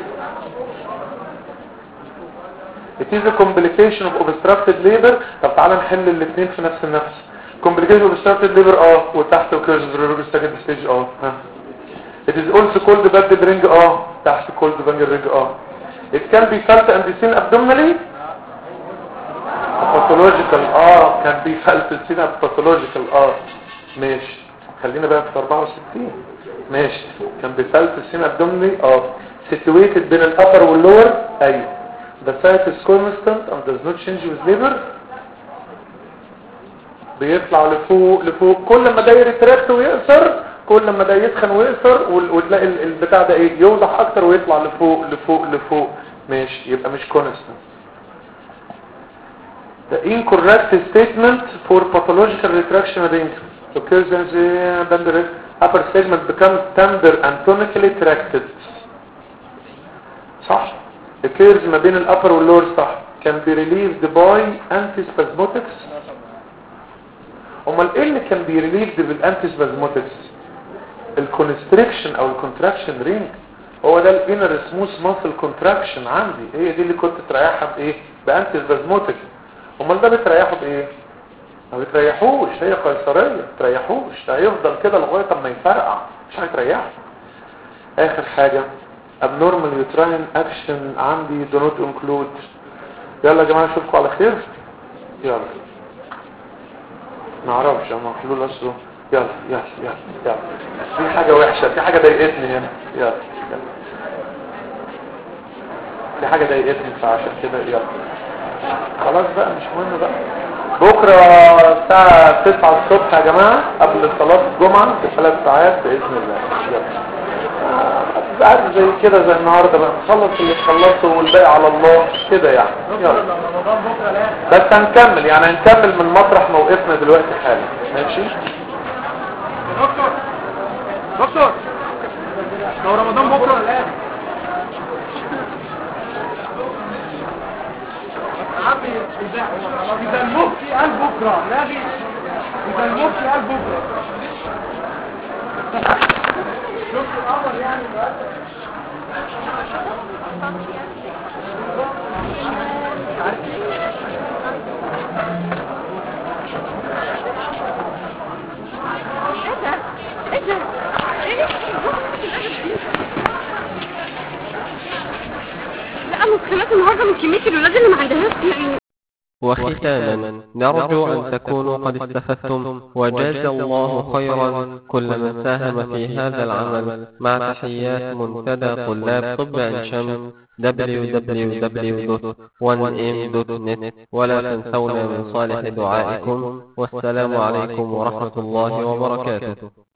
it is a complication of obstructed labor. طب تعالى نحل الاثنين في نفس النفس. complication of obstructed labor اه وتحت occurs with prolonged second stage اه ها. it is also called bad ring اه تحت called bad ring اه. it can be felt and seen abdominally pathological اه كان be felt and seen pathological اه. ماشي. خلينا بقى في أربعة وستين. ماشي. كان be felt and seen abdominally اه situated بين الupper والlower ايوه. the site is constant and does not change with labor بيطلع لفوق لفوق كل ما ده يرتركت ويقصر كل ما ده يدخن ويقصر وتلاقي البتاع ده ايه يوضح اكتر ويطلع لفوق لفوق لفوق. ماشي. يبقى مش constant. the incorrect statement for pathological retraction ring occurs when the upper segment becomes tender and tonically tracted صح. occurs ما بين الupper والlower صح. can be relieved by antispasmodics. امال ايه اللي كان بي relieved بالانتيسبازمودكس؟ الكونستريكشن او الكونتراكشن رينج، هو ده الانر سموث ماسل كونتراكشن عندي، هي دي اللي كنت تريحها بايه؟ بانتيسبازمودكس. امال ده بتريحه بايه؟ ما بتريحوش، هي قيصريه تريحوش، ده هيفضل كده لغايه اما يفرقع مش هيتريح. اخر حاجه abnormal uterine action عندي do not include. يلا يا جماعه اشوفكم على خير. يلا ما اعرفش انا محلول اصله. يلا يلا يلا يلا في حاجه وحشه، في حاجه ضايقتني هنا. يلا يلا في حاجه ضايقتني فعشان كده يلا خلاص بقى مش مهم بقى. بكره الساعه تسعة الصبح يا جماعه قبل صلاه الجمعه بثلاث ساعات باذن الله. يلا قاعد زي كده زي النهارده بقى نخلص اللي خلصه والباقي على الله كده يعني. يلا بس هنكمل يعني هنكمل من مطرح ما وقفنا دلوقتي حالا. ماشي دكتور دكتور لو رمضان بكره ولا ايه؟ إذا المفتي قال بكرة نبي إذا المفتي قال بكرة شفت الأمر يعني بقى ايه ده ايه ده لا مشكلات النهارده من كميه الولاد اللي ما عندهاش يعني. وختاما نرجو أن تكونوا قد استفدتم وجاز الله خيرا كل من ساهم في هذا العمل مع تحيات منتدى طلاب طب عين شمس دبليو دبليو دبليو دوت وان ام دوت نت ولا تنسونا من صالح دعائكم والسلام عليكم ورحمة الله وبركاته.